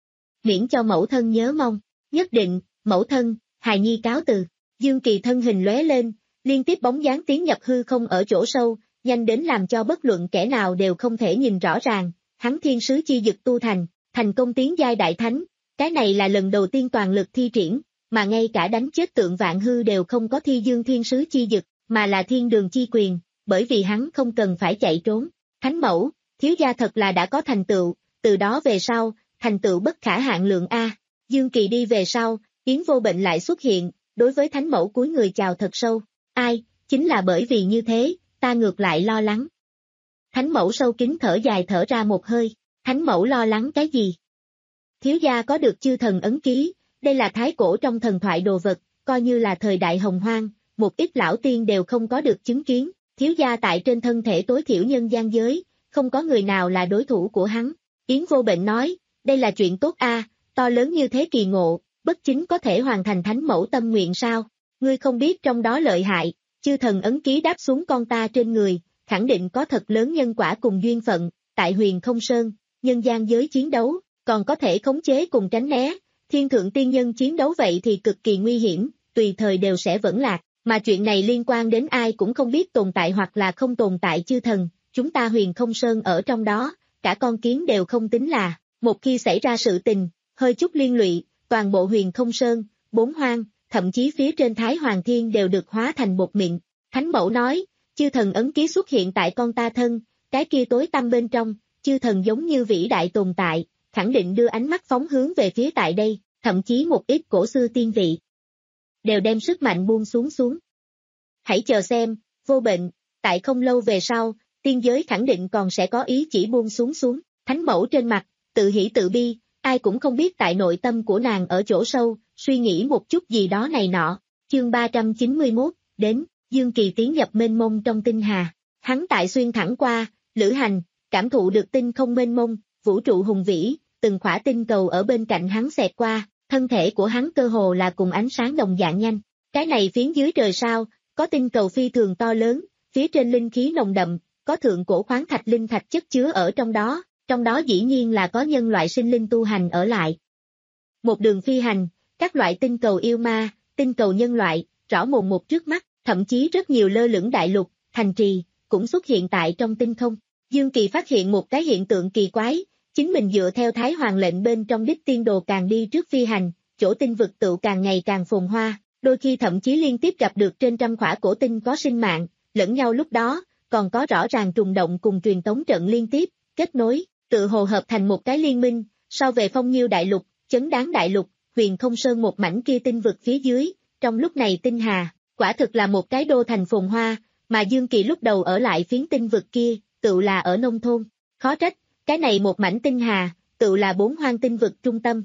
Miễn cho mẫu thân nhớ mong, nhất định, mẫu thân, hài nhi cáo từ. Dương Kỳ thân hình lóe lên, liên tiếp bóng dáng tiến nhập hư không ở chỗ sâu, nhanh đến làm cho bất luận kẻ nào đều không thể nhìn rõ ràng, hắn thiên sứ chi dực tu thành, thành công tiến giai đại thánh, cái này là lần đầu tiên toàn lực thi triển, mà ngay cả đánh chết tượng vạn hư đều không có thi dương thiên sứ chi dực, mà là thiên đường chi quyền, bởi vì hắn không cần phải chạy trốn. Thánh mẫu, thiếu gia thật là đã có thành tựu, từ đó về sau, thành tựu bất khả hạn lượng A. Dương Kỳ đi về sau, Yến Vô Bệnh lại xuất hiện, đối với thánh mẫu cúi người chào thật sâu, ai, chính là bởi vì như thế, ta ngược lại lo lắng. Thánh mẫu sâu kín thở dài thở ra một hơi, thánh mẫu lo lắng cái gì? Thiếu gia có được chư thần ấn ký, đây là thái cổ trong thần thoại đồ vật, coi như là thời đại hồng hoang, một ít lão tiên đều không có được chứng kiến, thiếu gia tại trên thân thể tối thiểu nhân gian giới, không có người nào là đối thủ của hắn. Yến Vô Bệnh nói, đây là chuyện tốt a, to lớn như thế kỳ ngộ, bất chính có thể hoàn thành thánh mẫu tâm nguyện sao? Ngươi không biết trong đó lợi hại, chư thần ấn ký đáp xuống con ta trên người, khẳng định có thật lớn nhân quả cùng duyên phận, tại Huyền Không Sơn, nhân gian giới chiến đấu, còn có thể khống chế cùng tránh né, thiên thượng tiên nhân chiến đấu vậy thì cực kỳ nguy hiểm, tùy thời đều sẽ vẫn lạc, mà chuyện này liên quan đến ai cũng không biết tồn tại hoặc là không tồn tại chư thần, chúng ta Huyền Không Sơn ở trong đó, cả con kiến đều không tính là, một khi xảy ra sự tình, hơi chút liên lụy, toàn bộ Huyền Không Sơn, bốn hoang, thậm chí phía trên Thái Hoàng Thiên đều được hóa thành bột mịn. Thánh mẫu nói, chư thần ấn ký xuất hiện tại con ta thân, cái kia tối tăm bên trong, chư thần giống như vĩ đại tồn tại, khẳng định đưa ánh mắt phóng hướng về phía tại đây, thậm chí một ít cổ xưa tiên vị. Đều đem sức mạnh buông xuống xuống. Hãy chờ xem, Vô Bệnh, tại không lâu về sau, tiên giới khẳng định còn sẽ có ý chỉ buông xuống xuống, thánh mẫu trên mặt, tự hỉ tự bi, ai cũng không biết tại nội tâm của nàng ở chỗ sâu, suy nghĩ một chút gì đó này nọ. Chương ba trăm chín mươi mốt, đến, Dương Kỳ tiến nhập mênh mông trong tinh hà, hắn tại xuyên thẳng qua, lữ hành, cảm thụ được tinh không mênh mông, vũ trụ hùng vĩ, từng khỏa tinh cầu ở bên cạnh hắn xẹt qua, thân thể của hắn cơ hồ là cùng ánh sáng đồng dạng nhanh. Cái này phiến dưới trời sao, có tinh cầu phi thường to lớn, phía trên linh khí nồng đậm, có thượng cổ khoáng thạch linh thạch chất chứa ở trong đó, trong đó dĩ nhiên là có nhân loại sinh linh tu hành ở lại. Một đường phi hành, các loại tinh cầu yêu ma, tinh cầu nhân loại, rõ mồn một trước mắt, thậm chí rất nhiều lơ lửng đại lục, thành trì, cũng xuất hiện tại trong tinh không. Dương Kỳ phát hiện một cái hiện tượng kỳ quái, chính mình dựa theo Thái Hoàng lệnh bên trong đích tiên đồ càng đi trước phi hành, chỗ tinh vực tựu càng ngày càng phồn hoa, đôi khi thậm chí liên tiếp gặp được trên trăm khỏa cổ tinh có sinh mạng, lẫn nhau lúc đó, còn có rõ ràng trùng động cùng truyền tống trận liên tiếp, kết nối, tự hồ hợp thành một cái liên minh, so về Phong Nhiêu đại lục, Chấn Đáng đại lục, Huyền Không Sơn một mảnh kia tinh vực phía dưới, trong lúc này tinh hà, quả thực là một cái đô thành phồn hoa, mà Dương Kỳ lúc đầu ở lại phiến tinh vực kia, tự là ở nông thôn, khó trách, cái này một mảnh tinh hà, tự là bốn hoang tinh vực trung tâm.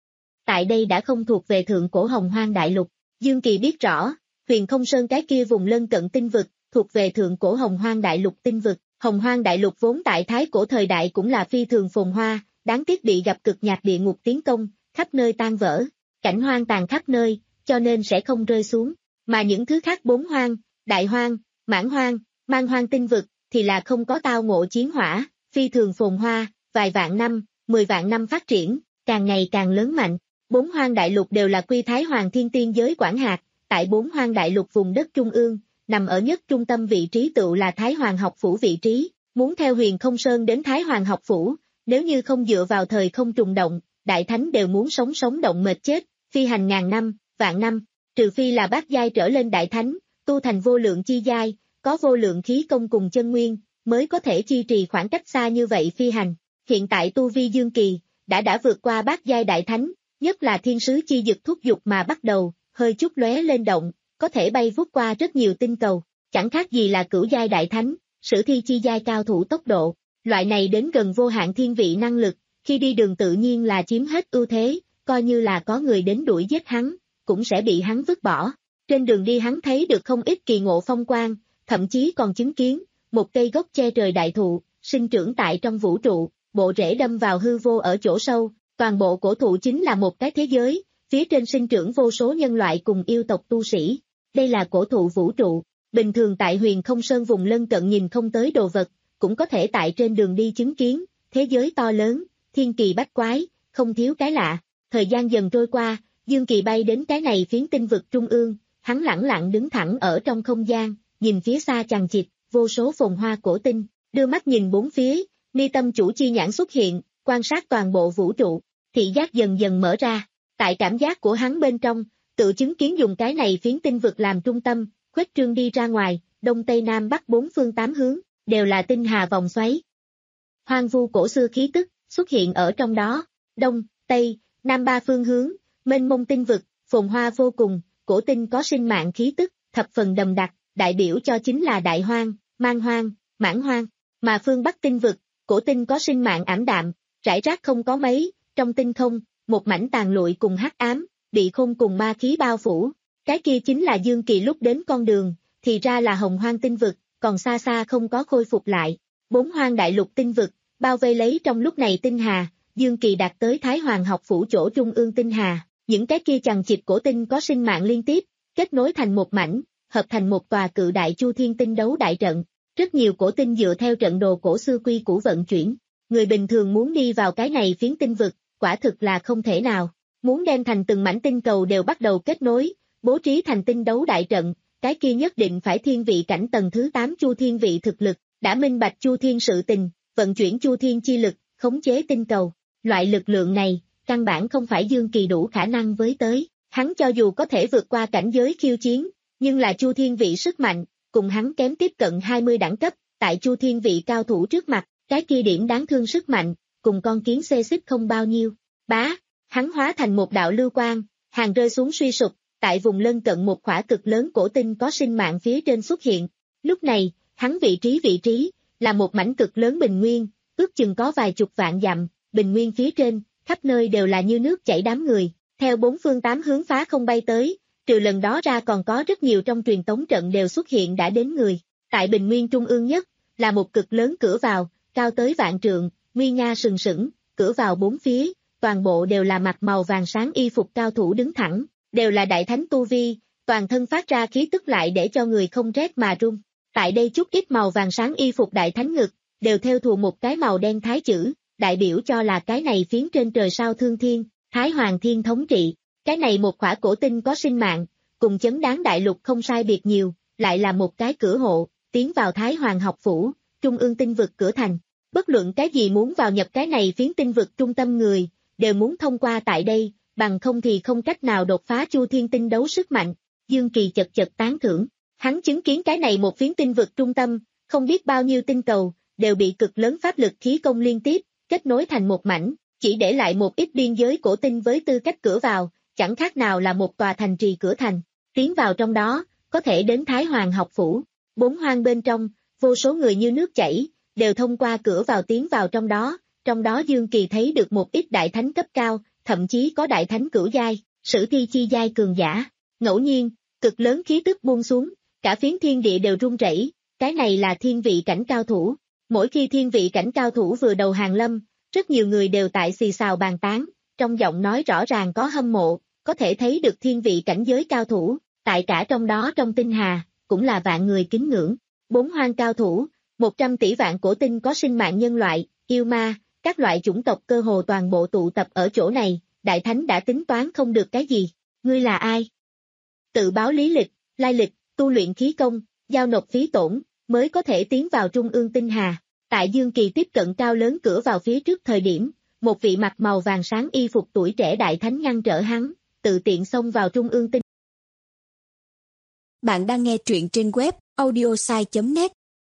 Tại đây đã không thuộc về thượng cổ hồng hoang đại lục, Dương Kỳ biết rõ, Huyền Không Sơn cái kia vùng lân cận tinh vực, thuộc về thượng cổ hồng hoang đại lục tinh vực, hồng hoang đại lục vốn tại thái cổ thời đại cũng là phi thường phồn hoa, đáng tiếc bị gặp cực nhạc địa ngục tiến công, khắp nơi tan vỡ, cảnh hoang tàn khắp nơi, cho nên sẽ không rơi xuống, mà những thứ khác bốn hoang, đại hoang, mãn hoang, man hoang tinh vực, thì là không có tao ngộ chiến hỏa, phi thường phồn hoa, vài vạn năm, mười vạn năm phát triển, càng ngày càng lớn mạnh. Bốn hoang đại lục đều là quy Thái Hoàng Thiên tiên giới quản hạt, tại bốn hoang đại lục vùng đất trung ương, nằm ở nhất trung tâm vị trí tựu là Thái Hoàng học phủ vị trí, muốn theo Huyền Không Sơn đến Thái Hoàng học phủ, nếu như không dựa vào thời không trùng động, đại thánh đều muốn sống sống động mệt chết, phi hành ngàn năm, vạn năm, trừ phi là bát giai trở lên đại thánh, tu thành vô lượng chi giai, có vô lượng khí công cùng chân nguyên, mới có thể duy trì khoảng cách xa như vậy phi hành. Hiện tại tu vi Dương Kỳ, đã đã vượt qua bát giai đại thánh, nhất là thiên sứ chi dực thúc dục mà bắt đầu, hơi chút lóe lên động, có thể bay vút qua rất nhiều tinh cầu, chẳng khác gì là cửu giai đại thánh, sử thi chi giai cao thủ tốc độ. Loại này đến gần vô hạn thiên vị năng lực, khi đi đường tự nhiên là chiếm hết ưu thế, coi như là có người đến đuổi giết hắn, cũng sẽ bị hắn vứt bỏ. Trên đường đi hắn thấy được không ít kỳ ngộ phong quang, thậm chí còn chứng kiến một cây gốc che trời đại thụ, sinh trưởng tại trong vũ trụ, bộ rễ đâm vào hư vô ở chỗ sâu, toàn bộ cổ thụ chính là một cái thế giới, phía trên sinh trưởng vô số nhân loại cùng yêu tộc tu sĩ. Đây là cổ thụ vũ trụ, bình thường tại Huyền Không Sơn vùng lân cận nhìn không tới đồ vật, cũng có thể tại trên đường đi chứng kiến, thế giới to lớn, thiên kỳ bách quái, không thiếu cái lạ. Thời gian dần trôi qua, Dương Kỳ bay đến cái này phiến tinh vực trung ương, hắn lẳng lặng đứng thẳng ở trong không gian, nhìn phía xa chằng chịt, vô số phồn hoa cổ tinh, đưa mắt nhìn bốn phía, ni tâm chủ chi nhãn xuất hiện, quan sát toàn bộ vũ trụ, thị giác dần dần mở ra, tại cảm giác của hắn bên trong, tự chứng kiến dùng cái này phiến tinh vực làm trung tâm, khuếch trương đi ra ngoài, đông tây nam bắc bốn phương tám hướng, đều là tinh hà vòng xoáy. Hoang vu cổ xưa khí tức, xuất hiện ở trong đó, đông, tây, nam ba phương hướng, mênh mông tinh vực, phồn hoa vô cùng, cổ tinh có sinh mạng khí tức, thập phần đậm đặc, đại biểu cho chính là đại hoang, man hoang, mãn hoang, mà phương bắc tinh vực, cổ tinh có sinh mạng ảm đạm, rải rác không có mấy, trong tinh không, một mảnh tàn lụi cùng hắc ám, bị khôn cùng ma khí bao phủ, cái kia chính là Dương Kỳ lúc đến con đường, thì ra là hồng hoang tinh vực, còn xa xa không có khôi phục lại, bốn hoang đại lục tinh vực, bao vây lấy trong lúc này tinh hà, Dương Kỳ đạt tới Thái Hoàng học phủ chỗ trung ương tinh hà, những cái kia chằng chịt cổ tinh có sinh mạng liên tiếp, kết nối thành một mảnh, hợp thành một tòa cự đại chu thiên tinh đấu đại trận, rất nhiều cổ tinh dựa theo trận đồ cổ xưa quy củ vận chuyển, người bình thường muốn đi vào cái này phiến tinh vực, quả thực là không thể nào, muốn đem thành từng mảnh tinh cầu đều bắt đầu kết nối, bố trí thành tinh đấu đại trận, cái kia nhất định phải thiên vị cảnh tầng thứ tám chu thiên vị thực lực, đã minh bạch chu thiên sự tình, vận chuyển chu thiên chi lực, khống chế tinh cầu, loại lực lượng này, căn bản không phải Dương Kỳ đủ khả năng với tới, hắn cho dù có thể vượt qua cảnh giới khiêu chiến, nhưng là chu thiên vị sức mạnh, cùng hắn kém tiếp cận hai mươi đẳng cấp, tại chu thiên vị cao thủ trước mặt, cái kia điểm đáng thương sức mạnh, cùng con kiến xê xích không bao nhiêu, bá, hắn hóa thành một đạo lưu quang, hàng rơi xuống suy sụp, tại vùng lân cận một khỏa cực lớn cổ tinh có sinh mạng phía trên xuất hiện, lúc này, hắn vị trí vị trí, là một mảnh cực lớn bình nguyên, ước chừng có vài chục vạn dặm, bình nguyên phía trên, khắp nơi đều là như nước chảy đám người, theo bốn phương tám hướng phá không bay tới, trừ lần đó ra còn có rất nhiều trong truyền tống trận đều xuất hiện đã đến người, tại bình nguyên trung ương nhất, là một cực lớn cửa vào, cao tới vạn trượng, nguy nga sừng sững, cửa vào bốn phía, toàn bộ đều là mặc màu vàng sáng y phục cao thủ đứng thẳng, đều là đại thánh tu vi, toàn thân phát ra khí tức lại để cho người không rét mà run. Tại đây chút ít màu vàng sáng y phục đại thánh ngực, đều theo thù một cái màu đen thái chữ, đại biểu cho là cái này phiến trên trời sao thương thiên, Thái Hoàng Thiên thống trị. Cái này một khỏa cổ tinh có sinh mạng, cùng chấn đáng đại lục không sai biệt nhiều, lại là một cái cửa hộ, tiến vào Thái Hoàng học phủ, trung ương tinh vực cửa thành. Bất luận cái gì muốn vào nhập cái này phiến tinh vực trung tâm người, đều muốn thông qua tại đây, bằng không thì không cách nào đột phá chu thiên tinh đấu sức mạnh. Dương Kỳ chật chật tán thưởng, hắn chứng kiến cái này một phiến tinh vực trung tâm, không biết bao nhiêu tinh cầu, đều bị cực lớn pháp lực khí công liên tiếp, kết nối thành một mảnh, chỉ để lại một ít biên giới cổ tinh với tư cách cửa vào, chẳng khác nào là một tòa thành trì cửa thành, tiến vào trong đó, có thể đến Thái Hoàng học phủ, bốn hoang bên trong, vô số người như nước chảy, đều thông qua cửa vào tiến vào trong đó, trong đó Dương Kỳ thấy được một ít đại thánh cấp cao, thậm chí có đại thánh cửu giai, sử thi chi giai cường giả, ngẫu nhiên, cực lớn khí tức buông xuống, cả phiến thiên địa đều rung rẩy, cái này là thiên vị cảnh cao thủ, mỗi khi thiên vị cảnh cao thủ vừa đầu hàng lâm, rất nhiều người đều tại xì xào bàn tán, trong giọng nói rõ ràng có hâm mộ, có thể thấy được thiên vị cảnh giới cao thủ, tại cả trong đó trong tinh hà, cũng là vạn người kính ngưỡng, bốn hoang cao thủ, một trăm tỷ vạn cổ tinh có sinh mạng nhân loại, yêu ma, các loại chủng tộc cơ hồ toàn bộ tụ tập ở chỗ này, đại thánh đã tính toán không được cái gì, ngươi là ai? Tự báo lý lịch, lai lịch, tu luyện khí công, giao nộp phí tổn, mới có thể tiến vào trung ương tinh hà. Tại Dương Kỳ tiếp cận cao lớn cửa vào phía trước thời điểm, một vị mặt màu vàng sáng y phục tuổi trẻ đại thánh ngăn trở hắn, tự tiện xông vào Trung ương Tinh. Bạn đang nghe truyện trên web audiosai chấm net.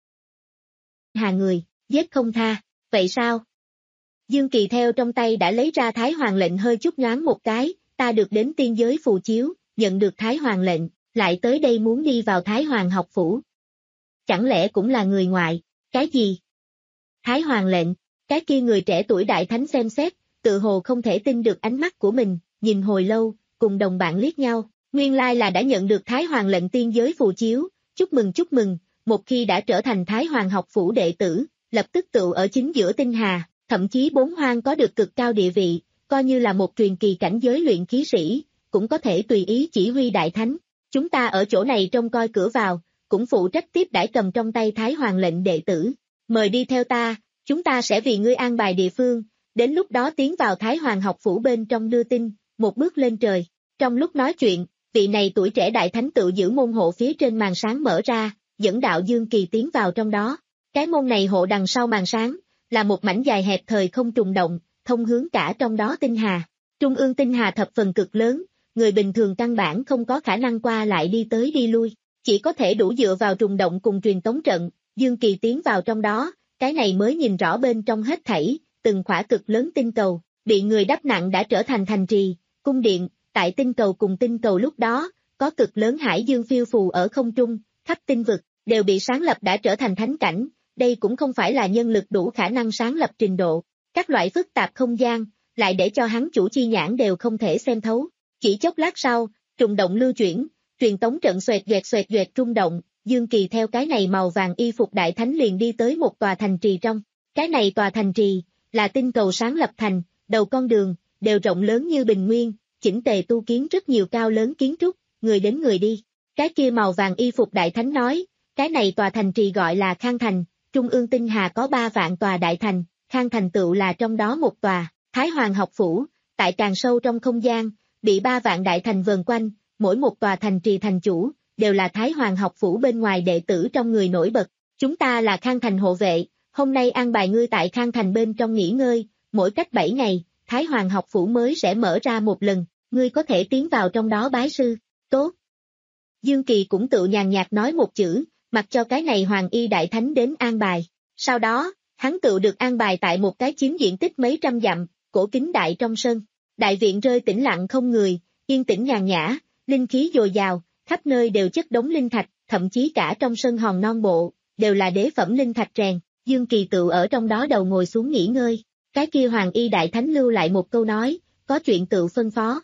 Hà người, giết không tha, vậy sao? Dương Kỳ theo trong tay đã lấy ra Thái Hoàng lệnh hơi chút nhoáng một cái, ta được đến tiên giới phù chiếu, nhận được Thái Hoàng lệnh, lại tới đây muốn đi vào Thái Hoàng học phủ. Chẳng lẽ cũng là người ngoại, cái gì? Thái Hoàng lệnh, cái kia người trẻ tuổi đại thánh xem xét, tự hồ không thể tin được ánh mắt của mình, nhìn hồi lâu, cùng đồng bạn liếc nhau, nguyên lai là đã nhận được Thái Hoàng lệnh tiên giới phù chiếu, chúc mừng chúc mừng, một khi đã trở thành Thái Hoàng học phủ đệ tử, lập tức tựu ở chính giữa tinh hà, thậm chí bốn hoang có được cực cao địa vị, coi như là một truyền kỳ cảnh giới luyện khí sĩ, cũng có thể tùy ý chỉ huy đại thánh. Chúng ta ở chỗ này trông coi cửa vào, cũng phụ trách tiếp đãi cầm trong tay Thái Hoàng lệnh đệ tử. Mời đi theo ta, chúng ta sẽ vì ngươi an bài địa phương, đến lúc đó tiến vào Thái Hoàng học phủ bên trong đưa tin, một bước lên trời. Trong lúc nói chuyện, vị này tuổi trẻ đại thánh tự giữ môn hộ phía trên màn sáng mở ra, dẫn đạo Dương Kỳ tiến vào trong đó. Cái môn này hộ đằng sau màn sáng, là một mảnh dài hẹp thời không trùng động, thông hướng cả trong đó tinh hà. Trung ương tinh hà thập phần cực lớn, người bình thường căn bản không có khả năng qua lại đi tới đi lui, chỉ có thể đủ dựa vào trùng động cùng truyền tống trận. Dương Kỳ tiến vào trong đó, cái này mới nhìn rõ bên trong hết thảy, từng khỏa cực lớn tinh cầu, bị người đắp nặng đã trở thành thành trì, cung điện, tại tinh cầu cùng tinh cầu lúc đó, có cực lớn hải dương phiêu phù ở không trung, khắp tinh vực, đều bị sáng lập đã trở thành thánh cảnh, đây cũng không phải là nhân lực đủ khả năng sáng lập trình độ, các loại phức tạp không gian, lại để cho hắn chủ chi nhãn đều không thể xem thấu. Chỉ chốc lát sau, trùng động lưu chuyển, truyền tống trận xoẹt doẹt xoẹt doẹt rung động, Dương Kỳ theo cái này màu vàng y phục đại thánh liền đi tới một tòa thành trì trong. Cái này tòa thành trì, là tinh cầu sáng lập thành, đầu con đường, đều rộng lớn như bình nguyên, chỉnh tề tu kiến rất nhiều cao lớn kiến trúc, người đến người đi. Cái kia màu vàng y phục đại thánh nói, cái này tòa thành trì gọi là Khang Thành, Trung ương tinh hà có ba vạn tòa đại thành, Khang Thành tựu là trong đó một tòa, Thái Hoàng học phủ, tại càng sâu trong không gian, bị ba vạn đại thành vờn quanh, mỗi một tòa thành trì thành chủ, đều là Thái Hoàng học phủ bên ngoài đệ tử trong người nổi bật. Chúng ta là Khang Thành hộ vệ, hôm nay an bài ngươi tại Khang Thành bên trong nghỉ ngơi, mỗi cách bảy ngày, Thái Hoàng học phủ mới sẽ mở ra một lần, ngươi có thể tiến vào trong đó bái sư, tốt. Dương Kỳ cũng tự nhàn nhạt nói một chữ, mặc cho cái này Hoàng y đại thánh đến an bài. Sau đó, hắn tự được an bài tại một cái chiếm diện tích mấy trăm dặm, cổ kính đại trong sân. Đại viện rơi tĩnh lặng không người, yên tĩnh nhàn nhã, linh khí dồi dào, khắp nơi đều chất đống linh thạch, thậm chí cả trong sân hòn non bộ, đều là đế phẩm linh thạch rèn. Dương Kỳ tự ở trong đó đầu ngồi xuống nghỉ ngơi. Cái kia Hoàng y đại thánh lưu lại một câu nói, có chuyện tự phân phó.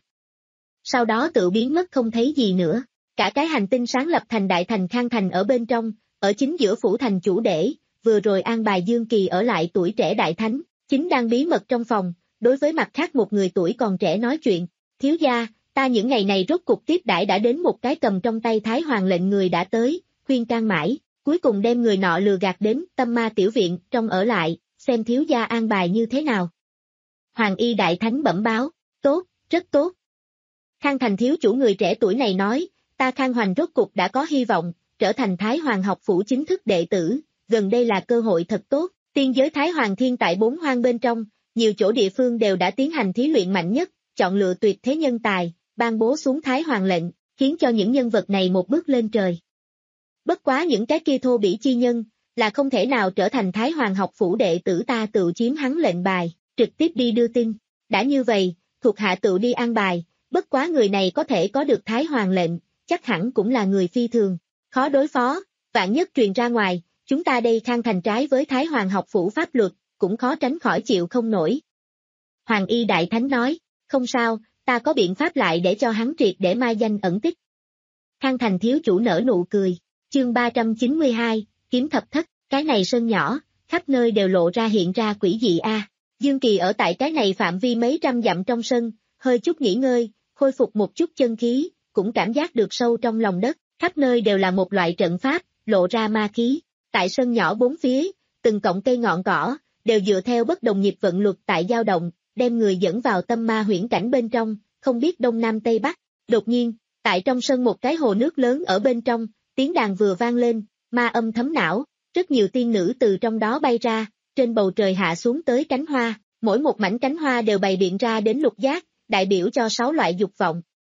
Sau đó tự biến mất không thấy gì nữa. Cả cái hành tinh sáng lập thành đại thành Khang Thành ở bên trong, ở chính giữa phủ thành chủ để, vừa rồi an bài Dương Kỳ ở lại tuổi trẻ đại thánh, chính đang bí mật trong phòng, đối với mặt khác một người tuổi còn trẻ nói chuyện. Thiếu gia, ta những ngày này rốt cục tiếp đãi đã đến một cái cầm trong tay Thái Hoàng lệnh người đã tới, khuyên can mãi, cuối cùng đem người nọ lừa gạt đến Tâm Ma tiểu viện trong ở lại, xem thiếu gia an bài như thế nào. Hoàng y đại thánh bẩm báo, tốt, rất tốt. Khang Thành thiếu chủ người trẻ tuổi này nói, ta Khang Hoành rốt cục đã có hy vọng, trở thành Thái Hoàng học phủ chính thức đệ tử, gần đây là cơ hội thật tốt, tiên giới Thái Hoàng thiên tại bốn hoang bên trong, nhiều chỗ địa phương đều đã tiến hành thí luyện mạnh nhất, chọn lựa tuyệt thế nhân tài, ban bố xuống Thái Hoàng lệnh, khiến cho những nhân vật này một bước lên trời. Bất quá những cái kia thô bỉ chi nhân, là không thể nào trở thành Thái Hoàng học phủ đệ tử ta tự chiếm hắn lệnh bài, trực tiếp đi đưa tin. Đã như vậy, thuộc hạ tự đi an bài, bất quá người này có thể có được Thái Hoàng lệnh, chắc hẳn cũng là người phi thường, khó đối phó, vạn nhất truyền ra ngoài, chúng ta đây Khang Thành trái với Thái Hoàng học phủ pháp luật, cũng khó tránh khỏi chịu không nổi. Hoàng y đại thánh nói, không sao, ta có biện pháp lại để cho hắn triệt để mai danh ẩn tích. Khang Thành thiếu chủ nở nụ cười, chương ba trăm chín mươi hai, kiếm thập thất, cái này sân nhỏ, khắp nơi đều lộ ra hiện ra quỷ dị a. Dương Kỳ ở tại cái này phạm vi mấy trăm dặm trong sân, hơi chút nghỉ ngơi, khôi phục một chút chân khí, cũng cảm giác được sâu trong lòng đất, khắp nơi đều là một loại trận pháp, lộ ra ma khí. Tại sân nhỏ bốn phía, từng cọng cây ngọn cỏ, đều dựa theo bất đồng nhịp vận luật tại dao động, đem người dẫn vào tâm ma huyễn cảnh bên trong, không biết đông nam tây bắc. Đột nhiên, tại trong sân một cái hồ nước lớn ở bên trong, tiếng đàn vừa vang lên, ma âm thấm não, rất nhiều tiên nữ từ trong đó bay ra, trên bầu trời hạ xuống tới cánh hoa, mỗi một mảnh cánh hoa đều bày biện ra đến lục giác, đại biểu cho sáu loại dục vọng,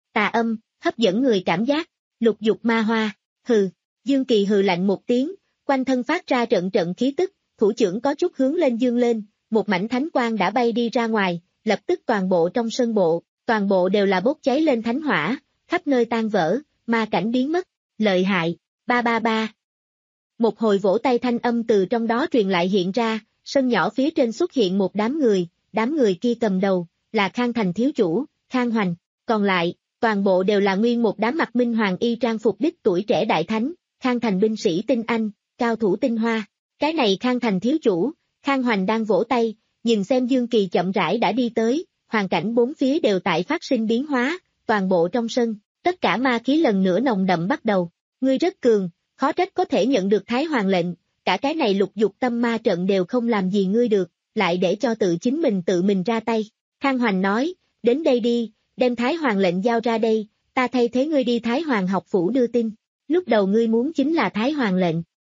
tà âm, hấp dẫn người cảm giác, lục dục ma hoa, hừ, Dương Kỳ hừ lạnh một tiếng, quanh thân phát ra trận trận khí tức, thủ trưởng có chút hướng lên dương lên, một mảnh thánh quang đã bay đi ra ngoài, lập tức toàn bộ trong sân bộ, toàn bộ đều là bốc cháy lên thánh hỏa, khắp nơi tan vỡ, ma cảnh biến mất, lợi hại, ba ba ba. Một hồi vỗ tay thanh âm từ trong đó truyền lại hiện ra, sân nhỏ phía trên xuất hiện một đám người, đám người kia cầm đầu, là Khang Thành thiếu chủ, Khang Hoành, còn lại, toàn bộ đều là nguyên một đám mặc minh hoàng y trang phục đích tuổi trẻ đại thánh, Khang Thành binh sĩ tinh anh, cao thủ tinh hoa, cái này Khang Thành thiếu chủ, Khang Hoành đang vỗ tay, nhìn xem Dương Kỳ chậm rãi đã đi tới, hoàn cảnh bốn phía đều tại phát sinh biến hóa, toàn bộ trong sân, tất cả ma khí lần nữa nồng đậm bắt đầu, ngươi rất cường, khó trách có thể nhận được Thái Hoàng lệnh, cả cái này lục dục tâm ma trận đều không làm gì ngươi được, lại để cho tự chính mình tự mình ra tay. Khang Hoành nói, đến đây đi, đem Thái Hoàng lệnh giao ra đây, ta thay thế ngươi đi Thái Hoàng học phủ đưa tin, lúc đầu ngươi muốn chính là Thái Hoàng lệnh.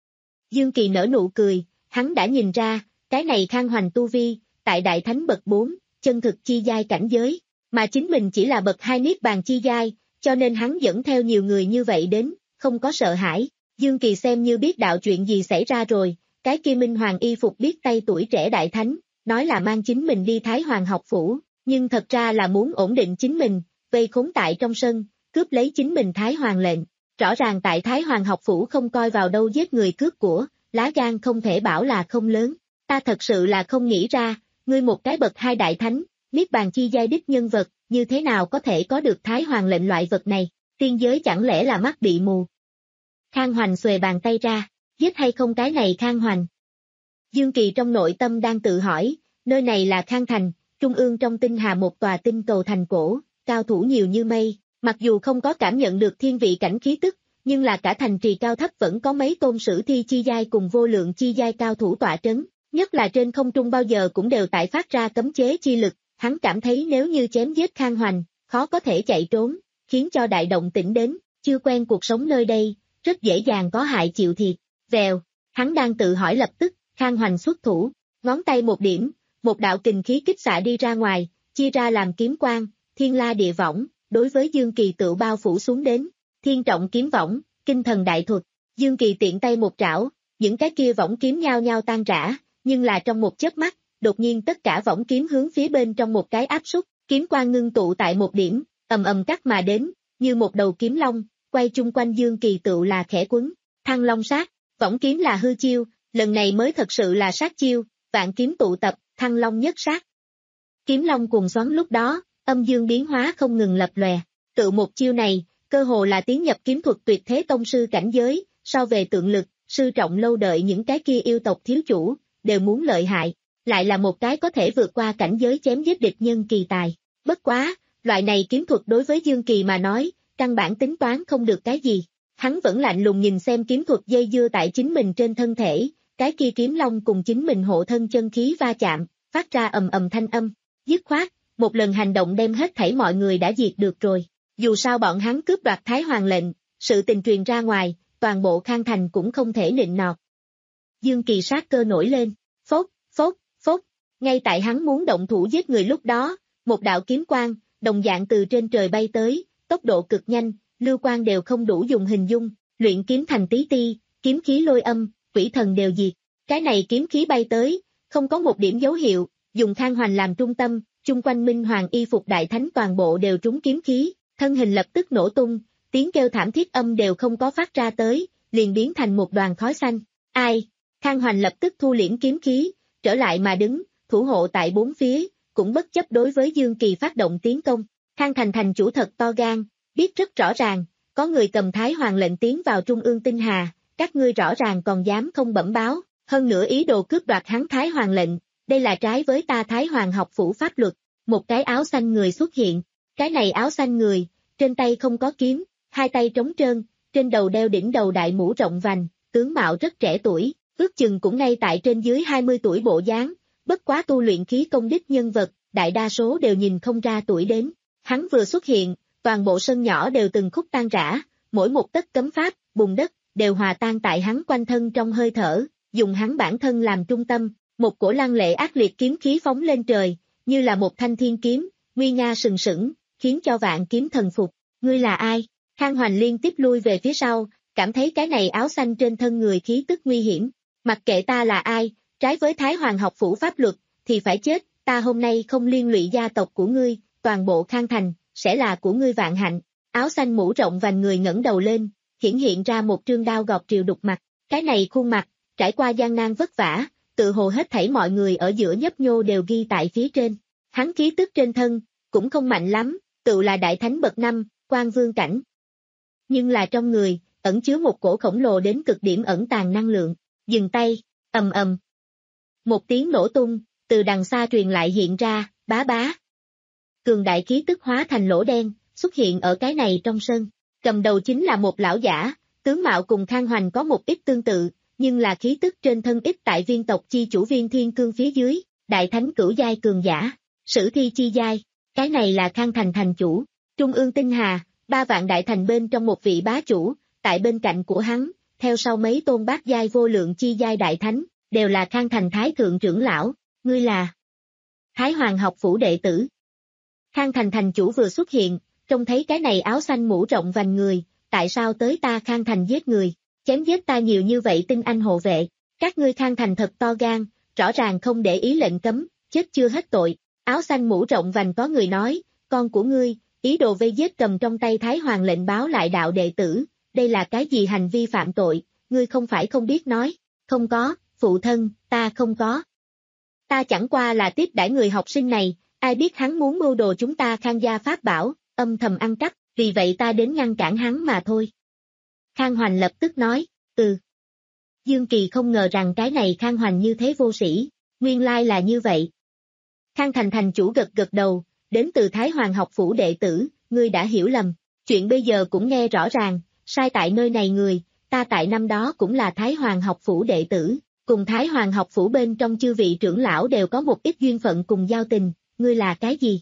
Dương Kỳ nở nụ cười, hắn đã nhìn ra, cái này Khang Hoành tu vi, tại đại thánh bậc bốn, chân thực chi giai cảnh giới, mà chính mình chỉ là bậc hai niết bàn chi giai, cho nên hắn dẫn theo nhiều người như vậy đến, không có sợ hãi. Dương Kỳ xem như biết đạo chuyện gì xảy ra rồi, cái kia minh hoàng y phục biết tay tuổi trẻ đại thánh, nói là mang chính mình đi Thái Hoàng học phủ, nhưng thật ra là muốn ổn định chính mình, vây khốn tại trong sân, cướp lấy chính mình Thái Hoàng lệnh. Rõ ràng tại Thái Hoàng học phủ không coi vào đâu giết người cướp của, lá gan không thể bảo là không lớn. Ta thật sự là không nghĩ ra, ngươi một cái bậc hai đại thánh, niết bàn chi giai đích nhân vật, như thế nào có thể có được Thái Hoàng lệnh loại vật này, tiên giới chẳng lẽ là mắt bị mù. Khang Hoành xuề bàn tay ra, giết hay không cái này Khang Hoành. Dương Kỳ trong nội tâm đang tự hỏi, nơi này là Khang Thành, trung ương trong tinh hà một tòa tinh cầu thành cổ, cao thủ nhiều như mây, mặc dù không có cảm nhận được thiên vị cảnh khí tức, nhưng là cả thành trì cao thấp vẫn có mấy tôn sử thi chi giai cùng vô lượng chi giai cao thủ tọa trấn, nhất là trên không trung bao giờ cũng đều tại phát ra cấm chế chi lực, hắn cảm thấy nếu như chém giết Khang Hoành, khó có thể chạy trốn, khiến cho đại động tĩnh đến, chưa quen cuộc sống nơi đây, rất dễ dàng có hại chịu thiệt. Vèo, hắn đang tự hỏi lập tức, Khang Hoành xuất thủ, ngón tay một điểm, một đạo kình khí kích xạ đi ra ngoài, chia ra làm kiếm quang, thiên la địa võng, đối với Dương Kỳ tự bao phủ xuống đến, thiên trọng kiếm võng, kinh thần đại thuật, Dương Kỳ tiện tay một trảo, những cái kia võng kiếm nhao nhao tan rã, nhưng là trong một chớp mắt, đột nhiên tất cả võng kiếm hướng phía bên trong một cái áp súc, kiếm quang ngưng tụ tại một điểm, ầm ầm cắt mà đến, như một đầu kiếm long, quay chung quanh Dương Kỳ tựu là khẽ quấn, Thăng Long sát, võng kiếm là hư chiêu, lần này mới thật sự là sát chiêu, vạn kiếm tụ tập, Thăng Long nhất sát. Kiếm long cùng xoắn lúc đó, âm dương biến hóa không ngừng lập lòe, tự một chiêu này, cơ hồ là tiến nhập kiếm thuật tuyệt thế tông sư cảnh giới, so về tượng lực, sư trọng lâu đợi những cái kia yêu tộc thiếu chủ, đều muốn lợi hại, lại là một cái có thể vượt qua cảnh giới chém giết địch nhân kỳ tài. Bất quá, loại này kiếm thuật đối với Dương Kỳ mà nói, căn bản tính toán không được cái gì. Hắn vẫn lạnh lùng nhìn xem kiếm thuật dây dưa tại chính mình trên thân thể, cái kia kiếm long cùng chính mình hộ thân chân khí va chạm, phát ra ầm ầm thanh âm, dứt khoát, một lần hành động đem hết thảy mọi người đã diệt được rồi. Dù sao bọn hắn cướp đoạt Thái Hoàng lệnh, sự tình truyền ra ngoài, toàn bộ Khang Thành cũng không thể nịnh nọt. Dương Kỳ sát cơ nổi lên, phốt, phốt, phốt, ngay tại hắn muốn động thủ giết người lúc đó, một đạo kiếm quang, đồng dạng từ trên trời bay tới, tốc độ cực nhanh, lưu quang đều không đủ dùng hình dung, luyện kiếm thành tí ti, kiếm khí lôi âm, quỷ thần đều diệt. Cái này kiếm khí bay tới, không có một điểm dấu hiệu, dùng Khang Hoành làm trung tâm, chung quanh minh hoàng y phục đại thánh toàn bộ đều trúng kiếm khí, thân hình lập tức nổ tung, tiếng kêu thảm thiết âm đều không có phát ra tới, liền biến thành một đoàn khói xanh. Ai? Khang Hoành lập tức thu liễm kiếm khí, trở lại mà đứng, thủ hộ tại bốn phía, cũng bất chấp đối với Dương Kỳ phát động tiến công. Khang Thành thành chủ thật to gan, biết rất rõ ràng, có người cầm Thái Hoàng lệnh tiến vào trung ương tinh hà, các ngươi rõ ràng còn dám không bẩm báo, hơn nữa ý đồ cướp đoạt hắn Thái Hoàng lệnh, đây là trái với ta Thái Hoàng học phủ pháp luật. Một cái áo xanh người xuất hiện, cái này áo xanh người, trên tay không có kiếm, hai tay trống trơn, trên đầu đeo đỉnh đầu đại mũ rộng vành, tướng mạo rất trẻ tuổi, ước chừng cũng ngay tại trên dưới hai mươi tuổi bộ dáng, bất quá tu luyện khí công đích nhân vật, đại đa số đều nhìn không ra tuổi đến. Hắn vừa xuất hiện, toàn bộ sân nhỏ đều từng khúc tan rã, mỗi một tấc cấm pháp, bùn đất, đều hòa tan tại hắn quanh thân trong hơi thở, dùng hắn bản thân làm trung tâm, một cổ lăng lệ ác liệt kiếm khí phóng lên trời, như là một thanh thiên kiếm, nguy nga sừng sững, khiến cho vạn kiếm thần phục. Ngươi là ai? Khang Hoành liên tiếp lui về phía sau, cảm thấy cái này áo xanh trên thân người khí tức nguy hiểm. Mặc kệ ta là ai, trái với Thái Hoàng học phủ pháp luật, thì phải chết, ta hôm nay không liên lụy gia tộc của ngươi, toàn bộ Khang Thành, sẽ là của ngươi vạn hạnh. Áo xanh mũ rộng vành người ngẩng đầu lên, hiển hiện ra một trương đao gọt triều đục mặt, cái này khuôn mặt, trải qua gian nan vất vả, tự hồ hết thảy mọi người ở giữa nhấp nhô đều ghi tại phía trên. Hắn khí tức trên thân, cũng không mạnh lắm, tự là đại thánh bậc năm, quan vương cảnh. Nhưng là trong người, ẩn chứa một cổ khổng lồ đến cực điểm ẩn tàng năng lượng. Dừng tay, ầm ầm. Một tiếng nổ tung, từ đằng xa truyền lại hiện ra, bá bá. Cường đại khí tức hóa thành lỗ đen, xuất hiện ở cái này trong sân. Cầm đầu chính là một lão giả, tướng mạo cùng Khang Hoành có một ít tương tự, nhưng là khí tức trên thân ít tại viên tộc chi chủ Viên Thiên Cương phía dưới, đại thánh cửu giai cường giả, sử thi chi giai, cái này là Khang Thành thành chủ, Trung ương Tinh Hà, ba vạn đại thành bên trong một vị bá chủ, tại bên cạnh của hắn, theo sau mấy tôn bát giai vô lượng chi giai đại thánh, đều là Khang Thành thái thượng trưởng lão, ngươi là Thái Hoàng học phủ đệ tử. Khang Thành thành chủ vừa xuất hiện, trông thấy cái này áo xanh mũ rộng vành người, tại sao tới ta Khang Thành giết người, chém giết ta nhiều như vậy tinh anh hộ vệ, các ngươi Khang Thành thật to gan, rõ ràng không để ý lệnh cấm, chết chưa hết tội. Áo xanh mũ rộng vành có người nói, con của ngươi, ý đồ vây giết cầm trong tay Thái Hoàng lệnh báo lại đạo đệ tử, đây là cái gì hành vi phạm tội, ngươi không phải không biết nói, không có, phụ thân, ta không có. Ta chẳng qua là tiếp đãi người học sinh này, ai biết hắn muốn mưu đồ chúng ta Khang gia pháp bảo, âm thầm ăn cắp, vì vậy ta đến ngăn cản hắn mà thôi. Khang Hoành lập tức nói, ừ. Dương Kỳ không ngờ rằng cái này Khang Hoành như thế vô sĩ, nguyên lai là như vậy. Khang Thành thành chủ gật gật đầu, đến từ Thái Hoàng học phủ đệ tử, ngươi đã hiểu lầm, chuyện bây giờ cũng nghe rõ ràng, sai tại nơi này người, ta tại năm đó cũng là Thái Hoàng học phủ đệ tử, cùng Thái Hoàng học phủ bên trong chư vị trưởng lão đều có một ít duyên phận cùng giao tình, ngươi là cái gì?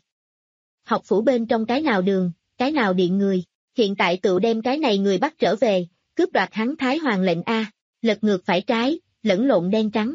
Học phủ bên trong cái nào đường, cái nào điện người, hiện tại tự đem cái này người bắt trở về, cướp đoạt hắn Thái Hoàng lệnh A, lật ngược phải trái, lẫn lộn đen trắng.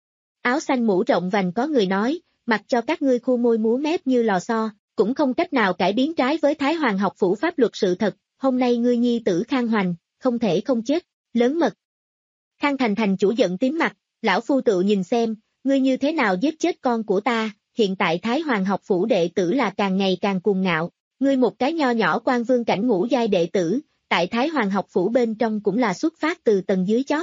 Áo xanh mũ rộng vành có người nói, mặc cho các ngươi khu môi múa mép như lò xo, cũng không cách nào cải biến trái với Thái Hoàng học phủ pháp luật sự thật, hôm nay ngươi nhi tử Khang Hoành, không thể không chết, lớn mật. Khang Thành thành chủ giận tím mặt, lão phu tự nhìn xem, ngươi như thế nào giết chết con của ta, hiện tại Thái Hoàng học phủ đệ tử là càng ngày càng cuồng ngạo, ngươi một cái nho nhỏ quan vương cảnh ngũ giai đệ tử, tại Thái Hoàng học phủ bên trong cũng là xuất phát từ tầng dưới chót.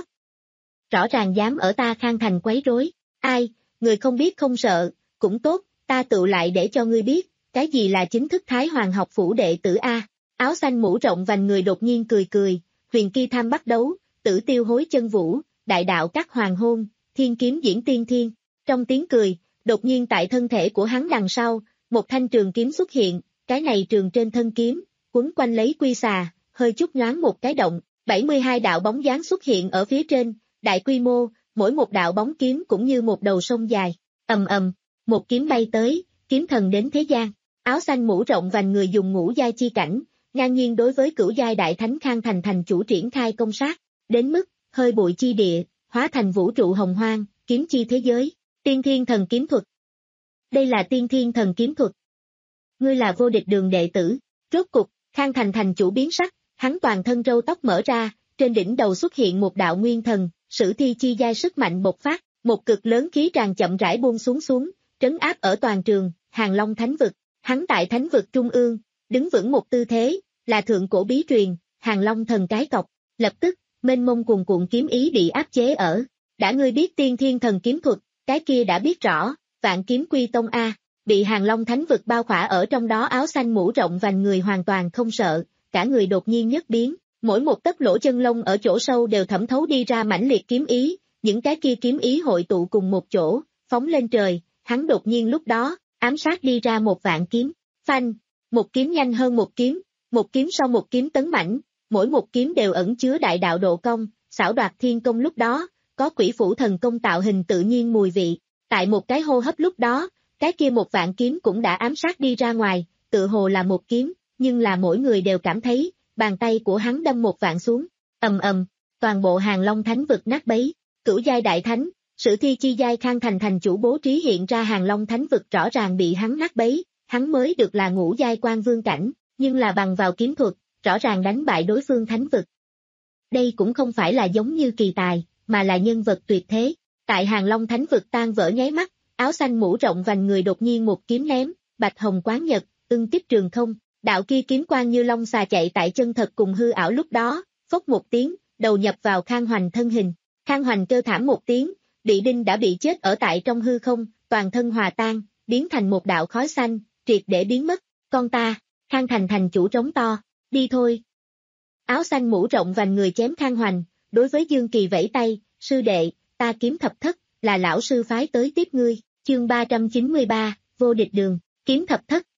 Rõ ràng dám ở ta Khang Thành quấy rối, ai, người không biết không sợ, cũng tốt, ta tự lại để cho ngươi biết, cái gì là chính thức Thái Hoàng học phủ đệ tử A. Áo xanh mũ rộng vành người đột nhiên cười cười, huyền kỳ tham bắt đấu, tử tiêu hối chân vũ, đại đạo các hoàng hôn, thiên kiếm diễn tiên thiên. Trong tiếng cười, đột nhiên tại thân thể của hắn đằng sau, một thanh trường kiếm xuất hiện, cái này trường trên thân kiếm, quấn quanh lấy quy xà, hơi chút nhoáng một cái động, bảy mươi hai đạo bóng dáng xuất hiện ở phía trên, đại quy mô, mỗi một đạo bóng kiếm cũng như một đầu sông dài, ầm ầm, một kiếm bay tới, kiếm thần đến thế gian, áo xanh mũ rộng vành người dùng ngũ giai chi cảnh, ngang nhiên đối với cửu giai đại thánh Khang Thành thành chủ triển khai công sát, đến mức, hơi bụi chi địa, hóa thành vũ trụ hồng hoang, kiếm chi thế giới, tiên thiên thần kiếm thuật. Đây là tiên thiên thần kiếm thuật. Ngươi là vô địch đường đệ tử, rốt cục, Khang Thành thành chủ biến sắc, hắn toàn thân râu tóc mở ra, trên đỉnh đầu xuất hiện một đạo nguyên thần, sử thi chi giai sức mạnh bộc phát, một cực lớn khí tràn chậm rãi buông xuống xuống, trấn áp ở toàn trường, Hàng Long Thánh Vực, hắn tại Thánh Vực Trung ương, đứng vững một tư thế, là thượng cổ bí truyền, Hàng Long thần cái cọc, lập tức, mênh mông cuồn cuộn kiếm ý bị áp chế ở, đã ngươi biết tiên thiên thần kiếm thuật, cái kia đã biết rõ, vạn kiếm quy tông A, bị Hàng Long Thánh Vực bao khỏa ở trong đó áo xanh mũ rộng vành người hoàn toàn không sợ, cả người đột nhiên nhất biến, mỗi một tấc lỗ chân lông ở chỗ sâu đều thẩm thấu đi ra mãnh liệt kiếm ý, những cái kia kiếm ý hội tụ cùng một chỗ, phóng lên trời, hắn đột nhiên lúc đó, ám sát đi ra một vạn kiếm, phanh, một kiếm nhanh hơn một kiếm, một kiếm sau một kiếm tấn mãnh, mỗi một kiếm đều ẩn chứa đại đạo độ công, xảo đoạt thiên công lúc đó, có quỷ phủ thần công tạo hình tự nhiên mùi vị, tại một cái hô hấp lúc đó, cái kia một vạn kiếm cũng đã ám sát đi ra ngoài, tự hồ là một kiếm, nhưng là mỗi người đều cảm thấy, bàn tay của hắn đâm một vạn xuống, ầm ầm, toàn bộ Hàng Long Thánh Vực nát bấy, cửu giai đại thánh, sử thi chi giai Khang Thành thành chủ bố trí hiện ra Hàng Long Thánh Vực rõ ràng bị hắn nát bấy, hắn mới được là ngũ giai quan vương cảnh, nhưng là bằng vào kiếm thuật, rõ ràng đánh bại đối phương thánh vực. Đây cũng không phải là giống như kỳ tài, mà là nhân vật tuyệt thế. Tại Hàng Long thánh vực tan vỡ nháy mắt, áo xanh mũ rộng vành người đột nhiên một kiếm ném, bạch hồng quán nhật, ưng tiếp trường không, đạo kia kiếm quang như long xà chạy tại chân thật cùng hư ảo lúc đó, phốc một tiếng, đầu nhập vào Khang Hoành thân hình. Khang Hoành kêu thảm một tiếng, Bị Đinh đã bị chết ở tại trong hư không, toàn thân hòa tan, biến thành một đạo khói xanh, triệt để biến mất. Con ta, Khang Thành thành chủ trống to, đi thôi. Áo xanh mũ rộng vành người chém Khang Hoành, đối với Dương Kỳ vẫy tay, sư đệ, ta kiếm thập thất, là lão sư phái tới tiếp ngươi, chương ba trăm chín mươi ba, vô địch đường, kiếm thập thất.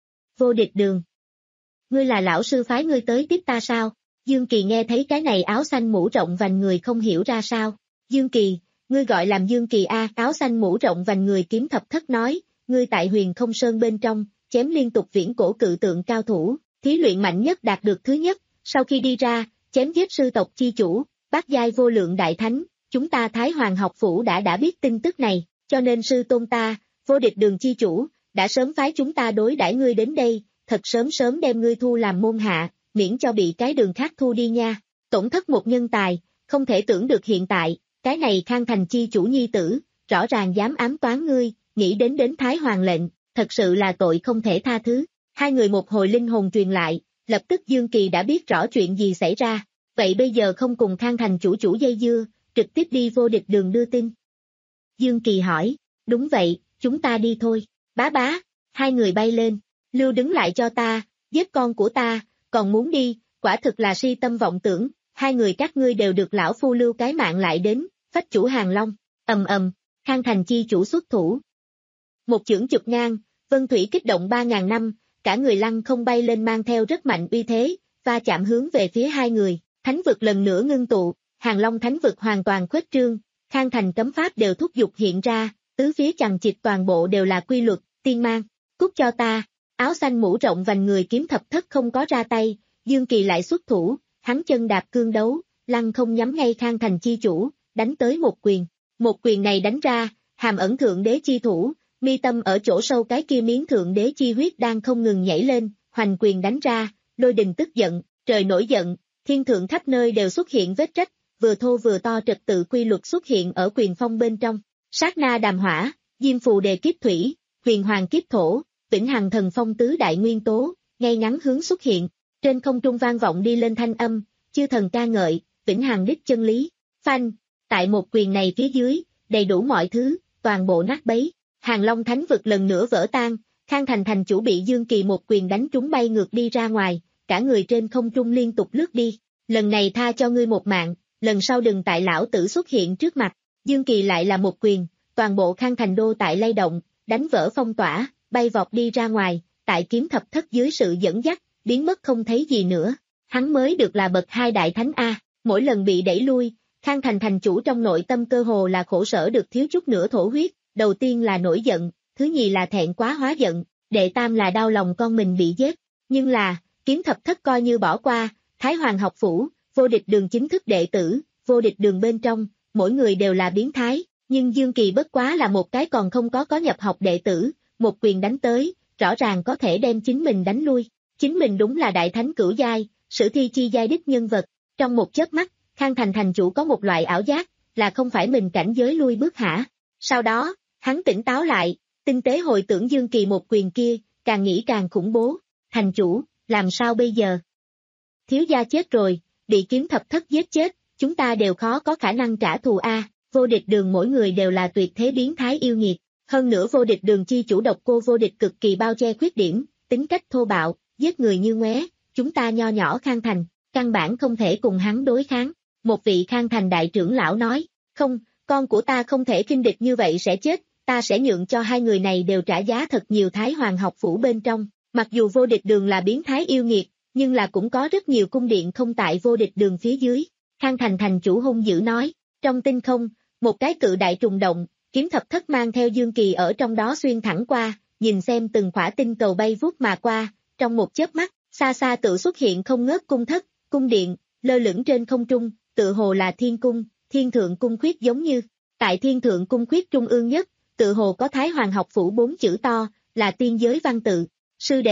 Vô địch đường. Ngươi là lão sư phái ngươi tới tiếp ta sao? Dương Kỳ nghe thấy cái này áo xanh mũ rộng vành người không hiểu ra sao. Dương Kỳ, ngươi gọi làm Dương Kỳ a? Áo xanh mũ rộng vành người kiếm thập thất nói, ngươi tại Huyền Không Sơn bên trong, chém liên tục viễn cổ cự tượng cao thủ, thí luyện mạnh nhất đạt được thứ nhất, sau khi đi ra, chém giết sư tộc chi chủ, bát giai vô lượng đại thánh, chúng ta Thái Hoàng học phủ đã đã biết tin tức này, cho nên sư tôn ta, vô địch đường chi chủ, đã sớm phái chúng ta đối đãi ngươi đến đây, thật sớm sớm đem ngươi thu làm môn hạ, miễn cho bị cái đường khác thu đi nha. Tổn thất một nhân tài, không thể tưởng được hiện tại, cái này Khang Thành chi chủ nhi tử, rõ ràng dám ám toán ngươi, nghĩ đến đến Thái Hoàng lệnh, thật sự là tội không thể tha thứ. Hai người một hồi linh hồn truyền lại, lập tức Dương Kỳ đã biết rõ chuyện gì xảy ra, vậy bây giờ không cùng Khang Thành chủ chủ dây dưa, trực tiếp đi vô địch đường đưa tin. Dương Kỳ hỏi, đúng vậy, chúng ta đi thôi, bá bá, hai người bay lên, lưu đứng lại cho ta, giết con của ta, còn muốn đi, quả thực là si tâm vọng tưởng, hai người các ngươi đều được lão phu lưu cái mạng lại đến, phách chủ Hàng Long, ầm ầm, Khang Thành chi chủ xuất thủ. Một chưởng chụp ngang, vân thủy kích động ba ngàn năm, cả người lăng không bay lên mang theo rất mạnh uy thế, va chạm hướng về phía hai người, thánh vực lần nữa ngưng tụ, Hàng Long thánh vực hoàn toàn khuếch trương, Khang Thành cấm pháp đều thúc giục hiện ra, tứ phía chằng chịt toàn bộ đều là quy luật, tiên mang, cút cho ta, áo xanh mũ rộng vành người kiếm thập thất không có ra tay, Dương Kỳ lại xuất thủ, hắn chân đạp cương đấu, lăng không nhắm ngay Khang Thành chi chủ, đánh tới một quyền, một quyền này đánh ra, hàm ẩn thượng đế chi thủ, mi tâm ở chỗ sâu cái kia miếng thượng đế chi huyết đang không ngừng nhảy lên, hoành quyền đánh ra, lôi đình tức giận, trời nổi giận, thiên thượng khắp nơi đều xuất hiện vết rách, vừa thô vừa to trật tự quy luật xuất hiện ở quyền phong bên trong, sát na đàm hỏa, diêm phù đề kiếp thủy, huyền hoàng kiếp thổ, vĩnh hằng thần phong tứ đại nguyên tố, ngay ngắn hướng xuất hiện, trên không trung vang vọng đi lên thanh âm, chư thần ca ngợi, vĩnh hằng đích chân lý, phanh, tại một quyền này phía dưới, đầy đủ mọi thứ, toàn bộ nát bấy. Hàng Long thánh vực lần nữa vỡ tan, Khang Thành thành chủ bị Dương Kỳ một quyền đánh trúng bay ngược đi ra ngoài, cả người trên không trung liên tục lướt đi, lần này tha cho ngươi một mạng, lần sau đừng tại lão tử xuất hiện trước mặt, Dương Kỳ lại là một quyền, toàn bộ Khang Thành đô tại lay động, đánh vỡ phong tỏa, bay vọt đi ra ngoài, tại kiếm thập thất dưới sự dẫn dắt, biến mất không thấy gì nữa, hắn mới được là bậc hai đại thánh A, mỗi lần bị đẩy lui, Khang Thành thành chủ trong nội tâm cơ hồ là khổ sở được thiếu chút nữa thổ huyết. Đầu tiên là nổi giận, thứ nhì là thẹn quá hóa giận, đệ tam là đau lòng con mình bị giết. Nhưng là, kiếm thập thất coi như bỏ qua, Thái Hoàng học phủ, vô địch đường chính thức đệ tử, vô địch đường bên trong, mỗi người đều là biến thái, nhưng Dương Kỳ bất quá là một cái còn không có có nhập học đệ tử, một quyền đánh tới, rõ ràng có thể đem chính mình đánh lui. Chính mình đúng là đại thánh cửu giai, sử thi chi giai đích nhân vật. Trong một chớp mắt, Khang Thành thành chủ có một loại ảo giác, là không phải mình cảnh giới lui bước hả. Sau đó, hắn tỉnh táo lại, tinh tế hồi tưởng Dương Kỳ một quyền kia, càng nghĩ càng khủng bố. Thành chủ, làm sao bây giờ? Thiếu gia chết rồi, bị kiếm thập thất giết chết, chúng ta đều khó có khả năng trả thù a. Vô địch đường mỗi người đều là tuyệt thế biến thái yêu nghiệt. Hơn nữa vô địch đường chi chủ độc cô vô địch cực kỳ bao che khuyết điểm, tính cách thô bạo, giết người như ngoé. Chúng ta nho nhỏ Khang Thành, căn bản không thể cùng hắn đối kháng. Một vị Khang Thành đại trưởng lão nói, không, con của ta không thể khinh địch như vậy sẽ chết. Ta sẽ nhượng cho hai người này đều trả giá thật nhiều Thái Hoàng học phủ bên trong. Mặc dù vô địch đường là biến thái yêu nghiệt, nhưng là cũng có rất nhiều cung điện không tại vô địch đường phía dưới. Khang Thành thành chủ hung dữ nói, trong tinh không, một cái cự đại trùng động, kiếm thập thất mang theo Dương Kỳ ở trong đó xuyên thẳng qua, nhìn xem từng khỏa tinh cầu bay vút mà qua, trong một chớp mắt, xa xa tự xuất hiện không ngớt cung thất, cung điện, lơ lửng trên không trung, tự hồ là thiên cung, thiên thượng cung khuyết giống như, tại thiên thượng cung khuyết trung ương nhất, tự hồ có Thái Hoàng học phủ bốn chữ to, là tiên giới văn tự, sư đệ,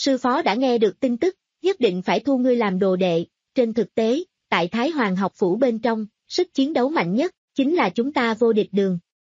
sư phó đã nghe được tin tức, nhất định phải thu ngươi làm đồ đệ, trên thực tế, tại Thái Hoàng học phủ bên trong, sức chiến đấu mạnh nhất, chính là chúng ta vô địch đường.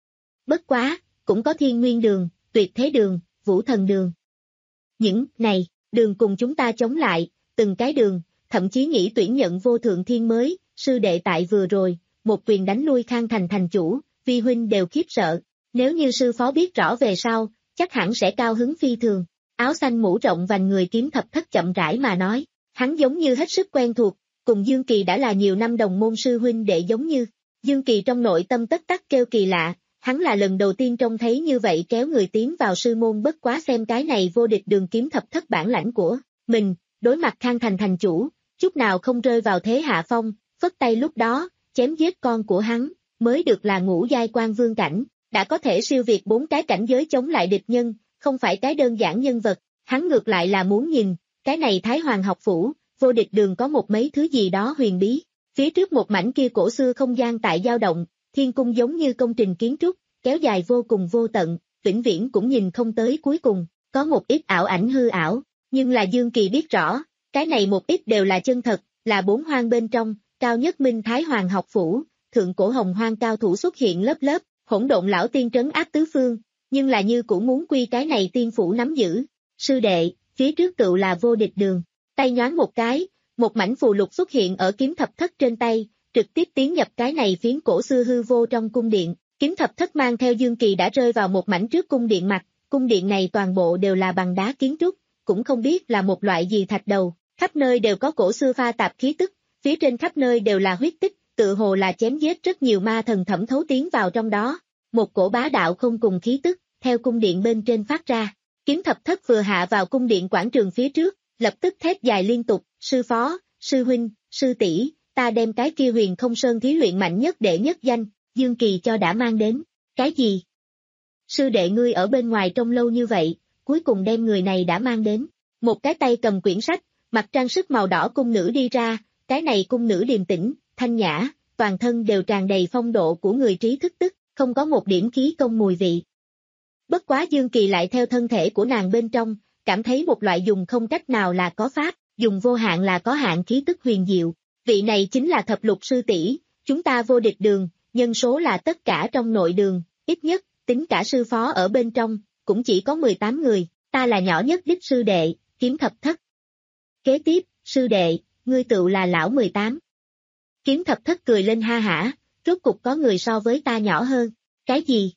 Bất quá, cũng có thiên nguyên đường, tuyệt thế đường, vũ thần đường. Những này, đường cùng chúng ta chống lại, từng cái đường, thậm chí nghĩ tuyển nhận vô thượng thiên mới, sư đệ tại vừa rồi, một quyền đánh lui Khang Thành thành chủ, vi huynh đều khiếp sợ, nếu như sư phó biết rõ về sau, chắc hẳn sẽ cao hứng phi thường. Áo xanh mũ rộng vành người Kiếm Thập Thất chậm rãi mà nói, hắn giống như hết sức quen thuộc, cùng Dương Kỳ đã là nhiều năm đồng môn sư huynh đệ giống như. Dương Kỳ trong nội tâm tất tắc kêu kỳ lạ, hắn là lần đầu tiên trông thấy như vậy kéo người tiến vào sư môn, bất quá xem cái này vô địch đường Kiếm Thập Thất bản lãnh của mình, đối mặt Khang Thành thành chủ, chút nào không rơi vào thế hạ phong, phất tay lúc đó, chém giết con của hắn, mới được là ngũ giai quan vương cảnh, đã có thể siêu việt bốn cái cảnh giới chống lại địch nhân, không phải cái đơn giản nhân vật, hắn ngược lại là muốn nhìn, cái này Thái Hoàng học phủ, vô địch đường có một mấy thứ gì đó huyền bí, phía trước một mảnh kia cổ xưa không gian tại dao động, thiên cung giống như công trình kiến trúc, kéo dài vô cùng vô tận, vĩnh viễn cũng nhìn không tới cuối cùng, có một ít ảo ảnh hư ảo, nhưng là Dương Kỳ biết rõ, cái này một ít đều là chân thật, là bốn hoang bên trong, cao nhất Minh Thái Hoàng học phủ, thượng cổ hồng hoang cao thủ xuất hiện lớp lớp, hỗn độn lão tiên trấn áp tứ phương, nhưng là như cũng muốn quy cái này tiên phủ nắm giữ. Sư đệ, phía trước tựu là vô địch đường, tay nhoáng một cái, một mảnh phù lục xuất hiện ở Kiếm Thập Thất trên tay, trực tiếp tiến nhập cái này phiến cổ xưa hư vô trong cung điện. Kiếm Thập Thất mang theo Dương Kỳ đã rơi vào một mảnh trước cung điện mặt, cung điện này toàn bộ đều là bằng đá kiến trúc, cũng không biết là một loại gì thạch đầu, khắp nơi đều có cổ xưa pha tạp khí tức, phía trên khắp nơi đều là huyết tích, tự hồ là chém giết rất nhiều ma thần thẩm thấu tiến vào trong đó. Một cổ bá đạo không cùng khí tức, theo cung điện bên trên phát ra. Kiếm Thập Thất vừa hạ vào cung điện quảng trường phía trước, lập tức thét dài liên tục, sư phó, sư huynh, sư tỷ, ta đem cái kia Huyền Không Sơn thí luyện mạnh nhất đệ nhất danh, Dương Kỳ cho đã mang đến. Cái gì? Sư đệ ngươi ở bên ngoài trong lâu như vậy, cuối cùng đem người này đã mang đến. Một cái tay cầm quyển sách, mặc trang sức màu đỏ cung nữ đi ra, cái này cung nữ điềm tĩnh, thanh nhã, toàn thân đều tràn đầy phong độ của người trí thức tức, không có một điểm khí công mùi vị. Bất quá Dương Kỳ lại theo thân thể của nàng bên trong, cảm thấy một loại dùng không cách nào là có pháp, dùng vô hạn là có hạn khí tức huyền diệu. Vị này chính là thập lục sư tỷ, chúng ta vô địch đường, nhân số là tất cả trong nội đường, ít nhất, tính cả sư phó ở bên trong, cũng chỉ có mười tám người, ta là nhỏ nhất đích sư đệ, Kiếm Thập Thất. Kế tiếp, sư đệ, ngươi tựu là lão mười tám. Kiếm Thập Thất cười lên ha hả, rốt cục có người so với ta nhỏ hơn, cái gì?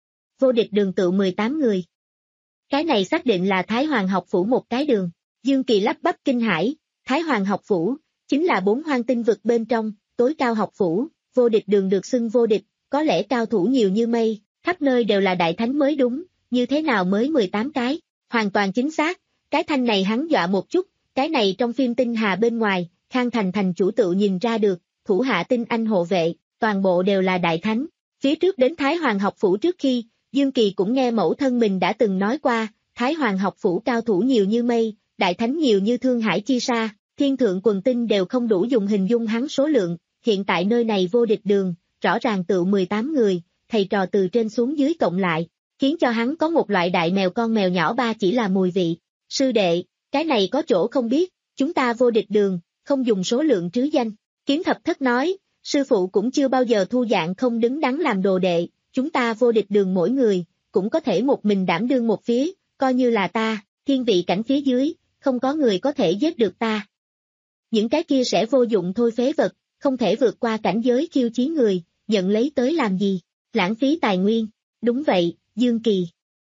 Vô địch đường tựu mười tám người. Cái này xác định là Thái Hoàng học phủ một cái đường, Dương Kỳ lắp bắp kinh hãi, Thái Hoàng học phủ, chính là bốn hoang tinh vực bên trong, tối cao học phủ, vô địch đường được xưng vô địch, có lẽ cao thủ nhiều như mây, khắp nơi đều là đại thánh mới đúng, như thế nào mới mười tám cái, hoàn toàn chính xác, cái thanh này hắn dọa một chút, cái này trong phim tinh hà bên ngoài, Khang Thành thành chủ tự nhìn ra được, thủ hạ tinh anh hộ vệ, toàn bộ đều là đại thánh, phía trước đến Thái Hoàng học phủ trước khi, Dương Kỳ cũng nghe mẫu thân mình đã từng nói qua, Thái Hoàng học phủ cao thủ nhiều như mây, đại thánh nhiều như thương hải chi sa, thiên thượng quần tinh đều không đủ dùng hình dung hắn số lượng, hiện tại nơi này vô địch đường, rõ ràng tự mười tám người, thầy trò từ trên xuống dưới cộng lại, khiến cho hắn có một loại đại mèo con mèo nhỏ ba chỉ là mùi vị. Sư đệ, cái này có chỗ không biết, chúng ta vô địch đường, không dùng số lượng trứ danh. Kiếm Thập Thất nói, sư phụ cũng chưa bao giờ thu dạng không đứng đắn làm đồ đệ, chúng ta vô địch đường mỗi người, cũng có thể một mình đảm đương một phía, coi như là ta, thiên vị cảnh phía dưới, không có người có thể giết được ta. Những cái kia sẽ vô dụng thôi phế vật, không thể vượt qua cảnh giới khiêu chiến người, nhận lấy tới làm gì, lãng phí tài nguyên, đúng vậy, Dương Kỳ.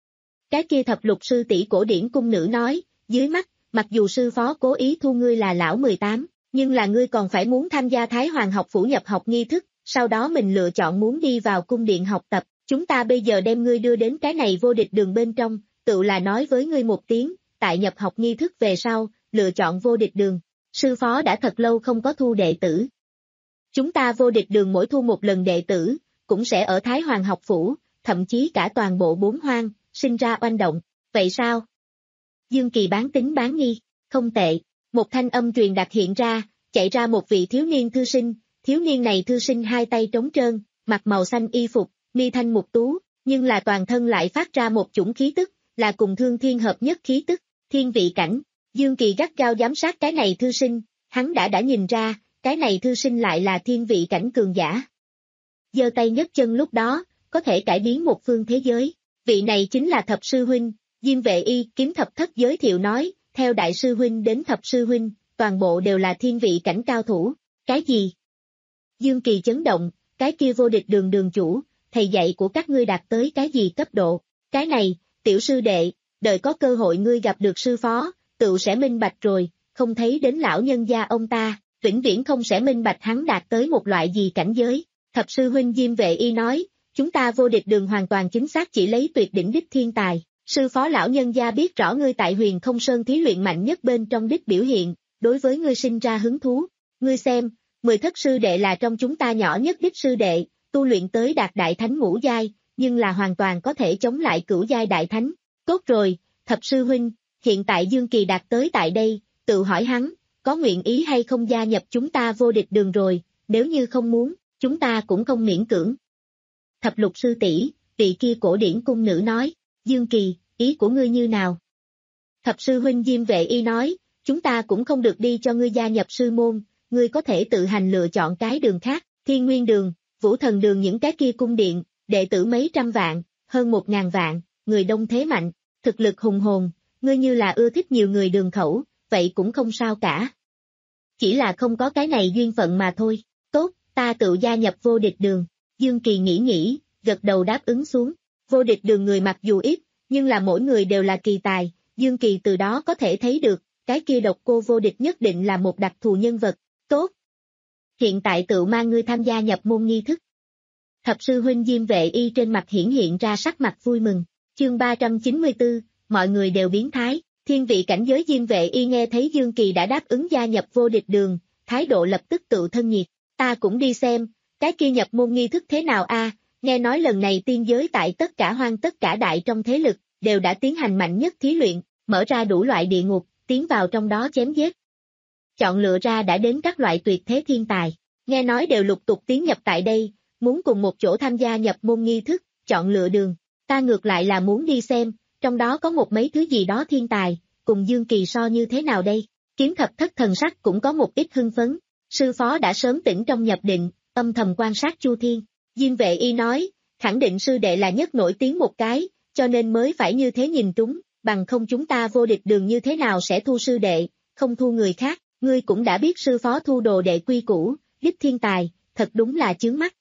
Cái kia thập lục sư tỷ cổ điển cung nữ nói, dưới mắt, mặc dù sư phó cố ý thu ngươi là lão mười tám, nhưng là ngươi còn phải muốn tham gia Thái Hoàng học phủ nhập học nghi thức, sau đó mình lựa chọn muốn đi vào cung điện học tập, chúng ta bây giờ đem ngươi đưa đến cái này vô địch đường bên trong, tự là nói với ngươi một tiếng, tại nhập học nghi thức về sau, lựa chọn vô địch đường, sư phó đã thật lâu không có thu đệ tử. Chúng ta vô địch đường mỗi thu một lần đệ tử, cũng sẽ ở Thái Hoàng học phủ, thậm chí cả toàn bộ bốn hoang, sinh ra oanh động, vậy sao? Dương Kỳ bán tính bán nghi, không tệ, một thanh âm truyền đạt hiện ra, chạy ra một vị thiếu niên thư sinh, thiếu niên này thư sinh hai tay trống trơn, mặc màu xanh y phục, mi thanh mục tú, nhưng là toàn thân lại phát ra một chủng khí tức, là cùng thương thiên hợp nhất khí tức, thiên vị cảnh. Dương Kỳ gắt gao giám sát cái này thư sinh, hắn đã đã nhìn ra, cái này thư sinh lại là thiên vị cảnh cường giả. Giơ tay nhấc chân lúc đó, có thể cải biến một phương thế giới. Vị này chính là thập sư huynh, Diêm Vệ Y Kiếm Thập Thất giới thiệu nói, theo đại sư huynh đến thập sư huynh, toàn bộ đều là thiên vị cảnh cao thủ. Cái gì? Dương Kỳ chấn động, cái kia vô địch đường đường chủ, thầy dạy của các ngươi đạt tới cái gì cấp độ? Cái này, tiểu sư đệ, đợi có cơ hội ngươi gặp được sư phó, tự sẽ minh bạch rồi, không thấy đến lão nhân gia ông ta, vĩnh viễn không sẽ minh bạch hắn đạt tới một loại gì cảnh giới. Thập sư huynh Diêm Vệ Y nói, chúng ta vô địch đường hoàn toàn chính xác chỉ lấy tuyệt đỉnh đích thiên tài. Sư phó lão nhân gia biết rõ ngươi tại Huyền Không Sơn thí luyện mạnh nhất bên trong đích biểu hiện, đối với ngươi sinh ra hứng thú. Ngươi xem, mười thất sư đệ là trong chúng ta nhỏ nhất đích sư đệ, tu luyện tới đạt đại thánh ngũ giai, nhưng là hoàn toàn có thể chống lại cửu giai đại thánh. Tốt rồi, thập sư huynh, hiện tại Dương Kỳ đạt tới tại đây, tự hỏi hắn, có nguyện ý hay không gia nhập chúng ta vô địch đường rồi, nếu như không muốn, chúng ta cũng không miễn cưỡng. Thập lục sư tỷ, vị kia cổ điển cung nữ nói, Dương Kỳ, ý của ngươi như nào? Thập sư huynh Diêm Vệ Y nói, chúng ta cũng không được đi cho ngươi gia nhập sư môn, ngươi có thể tự hành lựa chọn cái đường khác, Thiên Nguyên đường, Vũ Thần đường những cái kia cung điện, đệ tử mấy trăm vạn, hơn một ngàn vạn, người đông thế mạnh, thực lực hùng hồn, ngươi như là ưa thích nhiều người đường khẩu, vậy cũng không sao cả. Chỉ là không có cái này duyên phận mà thôi, tốt, ta tự gia nhập vô địch đường. Dương Kỳ nghĩ nghĩ, gật đầu đáp ứng xuống, vô địch đường người mặc dù ít, nhưng là mỗi người đều là kỳ tài, Dương Kỳ từ đó có thể thấy được, cái kia độc cô vô địch nhất định là một đặc thù nhân vật, tốt. Hiện tại tự mang ngươi tham gia nhập môn nghi thức. Thập sư huynh Diêm Vệ Y trên mặt hiển hiện ra sắc mặt vui mừng, chương ba trăm chín mươi tư, mọi người đều biến thái, thiên vị cảnh giới Diêm Vệ Y nghe thấy Dương Kỳ đã đáp ứng gia nhập vô địch đường, thái độ lập tức tự thân nhiệt, ta cũng đi xem, cái kia nhập môn nghi thức thế nào a? Nghe nói lần này tiên giới tại tất cả hoang tất cả đại trong thế lực, đều đã tiến hành mạnh nhất thí luyện, mở ra đủ loại địa ngục, tiến vào trong đó chém giết. Chọn lựa ra đã đến các loại tuyệt thế thiên tài, nghe nói đều lục tục tiến nhập tại đây, muốn cùng một chỗ tham gia nhập môn nghi thức, chọn lựa đường, ta ngược lại là muốn đi xem, trong đó có một mấy thứ gì đó thiên tài, cùng Dương Kỳ so như thế nào đây? Kiếm Thập Thất thần sắc cũng có một ít hưng phấn, sư phó đã sớm tỉnh trong nhập định, âm thầm quan sát Chu Thiên. Diêm Vệ Y nói, khẳng định sư đệ là nhất nổi tiếng một cái, cho nên mới phải như thế nhìn trúng, bằng không chúng ta vô địch đường như thế nào sẽ thu sư đệ, không thu người khác, ngươi cũng đã biết sư phó thu đồ đệ quy củ, đích thiên tài, thật đúng là chướng mắt.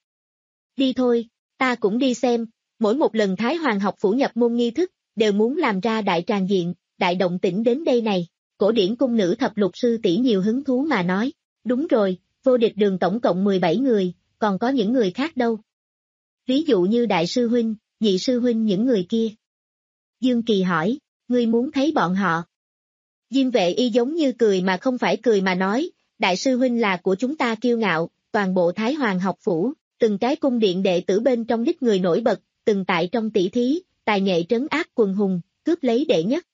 Đi thôi, ta cũng đi xem, mỗi một lần Thái Hoàng học phủ nhập môn nghi thức, đều muốn làm ra đại tràng diện, đại động tĩnh đến đây này, cổ điển cung nữ thập lục sư tỷ nhiều hứng thú mà nói, đúng rồi, vô địch đường tổng cộng mười bảy người, còn có những người khác đâu. Ví dụ như đại sư huynh, nhị sư huynh những người kia. Dương Kỳ hỏi, ngươi muốn thấy bọn họ? Diêm Vệ Y giống như cười mà không phải cười mà nói, đại sư huynh là của chúng ta kiêu ngạo, toàn bộ Thái Hoàng học phủ, từng cái cung điện đệ tử bên trong đích người nổi bật, từng tại trong tỷ thí, tài nghệ trấn áp quần hùng, cướp lấy đệ nhất.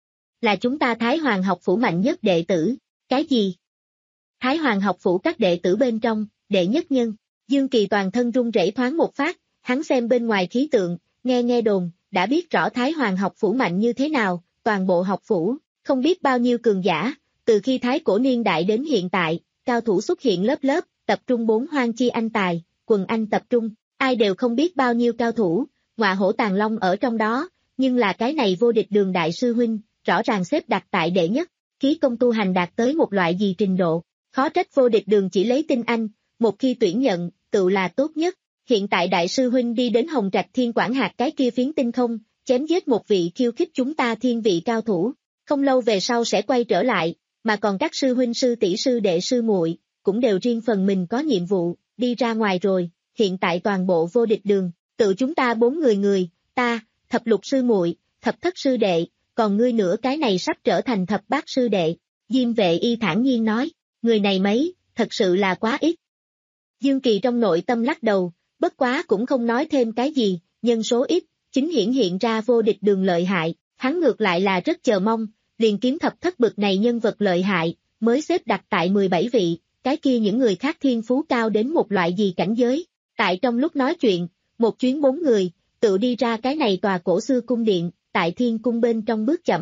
Là chúng ta Thái Hoàng học phủ mạnh nhất đệ tử, cái gì? Thái Hoàng học phủ các đệ tử bên trong, đệ nhất nhân. Dương Kỳ toàn thân run rẩy thoáng một phát, hắn xem bên ngoài khí tượng, nghe nghe đồn, đã biết rõ Thái Hoàng học phủ mạnh như thế nào, toàn bộ học phủ, không biết bao nhiêu cường giả, từ khi Thái cổ niên đại đến hiện tại, cao thủ xuất hiện lớp lớp, tập trung bốn hoang chi anh tài, quần anh tập trung, ai đều không biết bao nhiêu cao thủ, ngọa hổ tàng long ở trong đó, nhưng là cái này vô địch đường đại sư huynh, rõ ràng xếp đặt tại đệ nhất, khí công tu hành đạt tới một loại gì trình độ, khó trách vô địch đường chỉ lấy tinh anh, một khi tuyển nhận, tự là tốt nhất. Hiện tại đại sư huynh đi đến Hồng Trạch Thiên Quản hạt cái kia phiến tinh không, chém giết một vị khiêu khích chúng ta thiên vị cao thủ, không lâu về sau sẽ quay trở lại, mà còn các sư huynh sư tỷ sư đệ sư muội cũng đều riêng phần mình có nhiệm vụ, đi ra ngoài rồi, hiện tại toàn bộ vô địch đường, tự chúng ta bốn người người, ta, thập lục sư muội, thập thất sư đệ, còn ngươi nữa cái này sắp trở thành thập bát sư đệ. Diêm Vệ Y thản nhiên nói, người này mấy, thật sự là quá ít. Dương Kỳ trong nội tâm lắc đầu, bất quá cũng không nói thêm cái gì, nhân số ít, chính hiển hiện ra vô địch đường lợi hại, hắn ngược lại là rất chờ mong, liền kiếm thập thất bực này nhân vật lợi hại, mới xếp đặt tại mười bảy vị, cái kia những người khác thiên phú cao đến một loại gì cảnh giới. Tại trong lúc nói chuyện, một chuyến bốn người, tự đi ra cái này tòa cổ xưa cung điện, tại thiên cung bên trong bước chậm,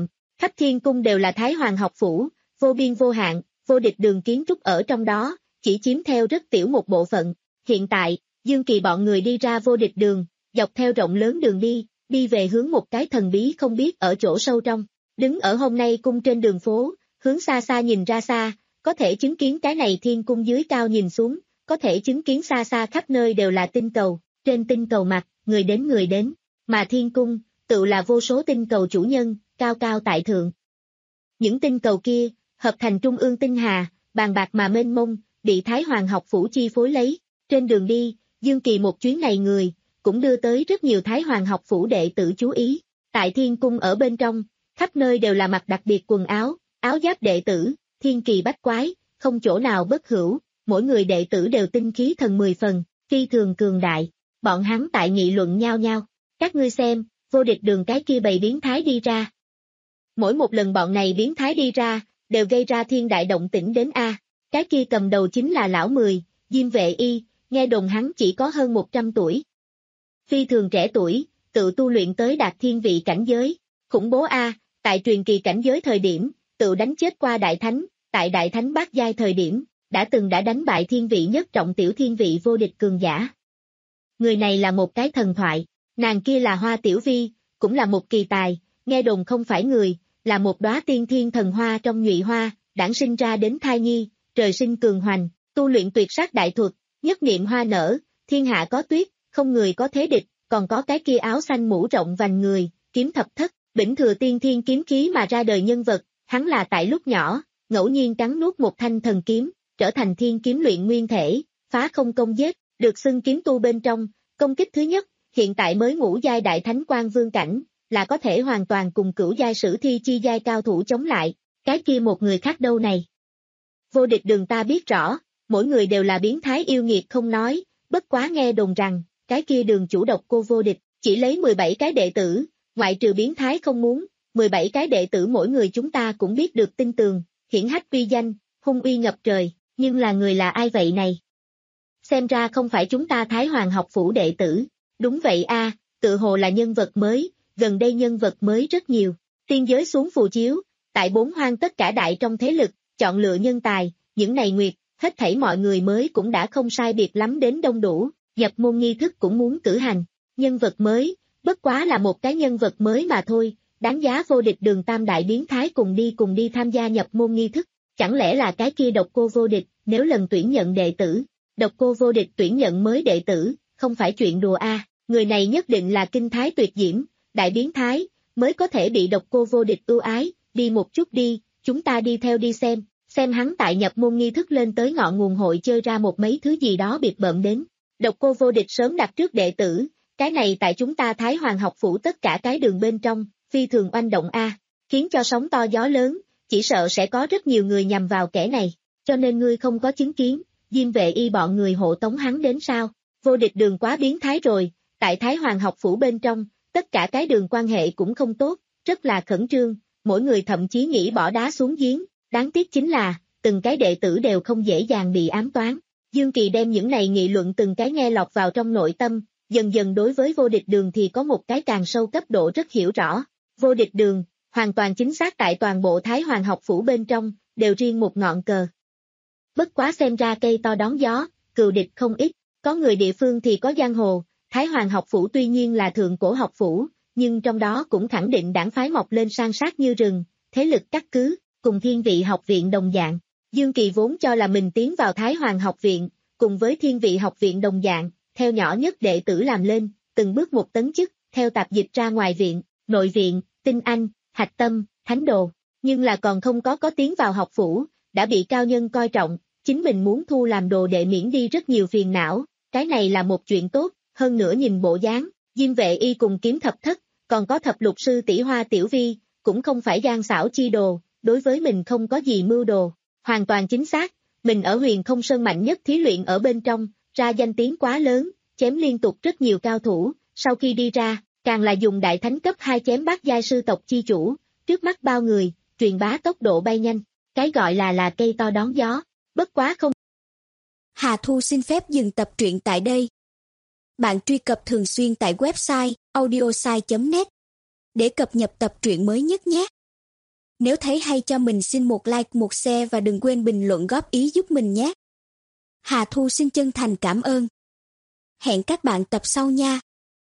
Khắp thiên cung đều là Thái Hoàng học phủ, vô biên vô hạn, vô địch đường kiến trúc ở trong đó, chỉ chiếm theo rất tiểu một bộ phận. Hiện tại, Dương Kỳ bọn người đi ra vô địch đường, dọc theo rộng lớn đường đi, đi về hướng một cái thần bí không biết ở chỗ sâu trong. Đứng ở hôm nay cung trên đường phố, hướng xa xa nhìn ra xa, có thể chứng kiến cái này thiên cung dưới cao nhìn xuống, có thể chứng kiến xa xa khắp nơi đều là tinh cầu, trên tinh cầu mặt, người đến người đến, mà thiên cung, tự là vô số tinh cầu chủ nhân, cao cao tại thượng. Những tinh cầu kia, hợp thành trung ương tinh hà, bàn bạc mà mênh mông, bị Thái Hoàng học phủ chi phối lấy. Trên đường đi, Dương Kỳ một chuyến này người, cũng đưa tới rất nhiều Thái Hoàng học phủ đệ tử chú ý. Tại thiên cung ở bên trong, khắp nơi đều là mặc đặc biệt quần áo, áo giáp đệ tử, thiên kỳ bách quái, không chỗ nào bất hữu, mỗi người đệ tử đều tinh khí thần mười phần, phi thường cường đại. Bọn hắn tại nghị luận nhau nhau. Các ngươi xem, vô địch đường cái kia bầy biến thái đi ra. Mỗi một lần bọn này biến thái đi ra, đều gây ra thiên đại động tĩnh đến A. Cái kia cầm đầu chính là lão mười, Diêm Vệ Y, nghe đồn hắn chỉ có hơn một trăm tuổi. Phi thường trẻ tuổi, tự tu luyện tới đạt thiên vị cảnh giới. Khủng bố A, tại truyền kỳ cảnh giới thời điểm, tự đánh chết qua đại thánh, tại đại thánh bát giai thời điểm, đã từng đã đánh bại thiên vị nhất trọng tiểu thiên vị vô địch cường giả. Người này là một cái thần thoại, nàng kia là Hoa Tiểu Vi, cũng là một kỳ tài, nghe đồn không phải người, là một đóa tiên thiên thần hoa trong nhụy hoa, đản sinh ra đến thai nhi, trời sinh cường hoành, tu luyện tuyệt sát đại thuật, nhất niệm hoa nở, thiên hạ có tuyết, không người có thế địch, còn có cái kia áo xanh mũ rộng vành người, kiếm thập thất, bỉnh thừa tiên thiên kiếm khí mà ra đời nhân vật, hắn là tại lúc nhỏ, ngẫu nhiên cắn nuốt một thanh thần kiếm, trở thành thiên kiếm luyện nguyên thể, phá không công giết, được xưng kiếm tu bên trong, công kích thứ nhất, hiện tại mới ngũ giai đại thánh quan vương cảnh, là có thể hoàn toàn cùng cửu giai sử thi chi giai cao thủ chống lại, cái kia một người khác đâu này. Vô địch đường ta biết rõ, mỗi người đều là biến thái yêu nghiệt không nói, bất quá nghe đồn rằng, cái kia đường chủ độc cô vô địch, chỉ lấy mười bảy cái đệ tử, ngoại trừ biến thái không muốn, mười bảy cái đệ tử mỗi người chúng ta cũng biết được tin tường, hiển hách uy danh, hung uy ngập trời, nhưng là người là ai vậy này? Xem ra không phải chúng ta Thái Hoàng học phủ đệ tử, đúng vậy a, tự hồ là nhân vật mới, gần đây nhân vật mới rất nhiều, tiên giới xuống phù chiếu, tại bốn hoang tất cả đại trong thế lực, chọn lựa nhân tài, những này nguyệt, hết thảy mọi người mới cũng đã không sai biệt lắm đến đông đủ, nhập môn nghi thức cũng muốn cử hành, nhân vật mới, bất quá là một cái nhân vật mới mà thôi, đáng giá vô địch đường tam đại biến thái cùng đi cùng đi tham gia nhập môn nghi thức, chẳng lẽ là cái kia độc cô vô địch, nếu lần tuyển nhận đệ tử, độc cô vô địch tuyển nhận mới đệ tử, không phải chuyện đùa a, người này nhất định là kinh thái tuyệt diễm, đại biến thái, mới có thể bị độc cô vô địch ưu ái, đi một chút đi, chúng ta đi theo đi xem, xem hắn tại nhập môn nghi thức lên tới ngọn nguồn hội chơi ra một mấy thứ gì đó biệt bợm đến. Độc cô vô địch sớm đặt trước đệ tử, cái này tại chúng ta Thái Hoàng học phủ tất cả cái đường bên trong, phi thường oanh động a, khiến cho sóng to gió lớn, chỉ sợ sẽ có rất nhiều người nhằm vào kẻ này, cho nên ngươi không có chứng kiến, Diêm Vệ Y bọn người hộ tống hắn đến sao, vô địch đường quá biến thái rồi, tại Thái Hoàng học phủ bên trong, tất cả cái đường quan hệ cũng không tốt, rất là khẩn trương, mỗi người thậm chí nghĩ bỏ đá xuống giếng, đáng tiếc chính là, từng cái đệ tử đều không dễ dàng bị ám toán. Dương Kỳ đem những này nghị luận từng cái nghe lọt vào trong nội tâm, dần dần đối với vô địch đường thì có một cái càng sâu cấp độ rất hiểu rõ. Vô địch đường, hoàn toàn chính xác tại toàn bộ Thái Hoàng học phủ bên trong, đều riêng một ngọn cờ. Bất quá xem ra cây to đón gió, cừu địch không ít, có người địa phương thì có giang hồ, Thái Hoàng học phủ tuy nhiên là thượng cổ học phủ, nhưng trong đó cũng khẳng định đảng phái mọc lên san sát như rừng, thế lực cắt cứ, cùng thiên vị học viện đồng dạng. Dương Kỳ vốn cho là mình tiến vào Thái Hoàng học viện, cùng với thiên vị học viện đồng dạng, theo nhỏ nhất đệ tử làm lên, từng bước một tấn chức, theo tạp dịch ra ngoài viện, nội viện, tinh anh, hạch tâm, thánh đồ, nhưng là còn không có có tiến vào học phủ, đã bị cao nhân coi trọng, chính mình muốn thu làm đồ đệ miễn đi rất nhiều phiền não, cái này là một chuyện tốt, hơn nữa nhìn bộ dáng, Diêm Vệ Y cùng kiếm thập thất, còn có thập lục sư tỷ Hoa Tiểu Vi, cũng không phải gian xảo chi đồ, đối với mình không có gì mưu đồ, hoàn toàn chính xác, mình ở Huyền Không Sơn mạnh nhất thí luyện ở bên trong, ra danh tiếng quá lớn, chém liên tục rất nhiều cao thủ, sau khi đi ra, càng là dùng đại thánh cấp hai chém bát giai sư tộc chi chủ, trước mắt bao người, truyền bá tốc độ bay nhanh, cái gọi là là cây to đón gió, bất quá không. Hà Thu xin phép dừng tập truyện tại đây. Bạn truy cập thường xuyên tại website audiosai chấm net để cập nhật tập truyện mới nhất nhé. Nếu thấy hay cho mình xin một like, một share và đừng quên bình luận góp ý giúp mình nhé. Hà Thu xin chân thành cảm ơn. Hẹn các bạn tập sau nha.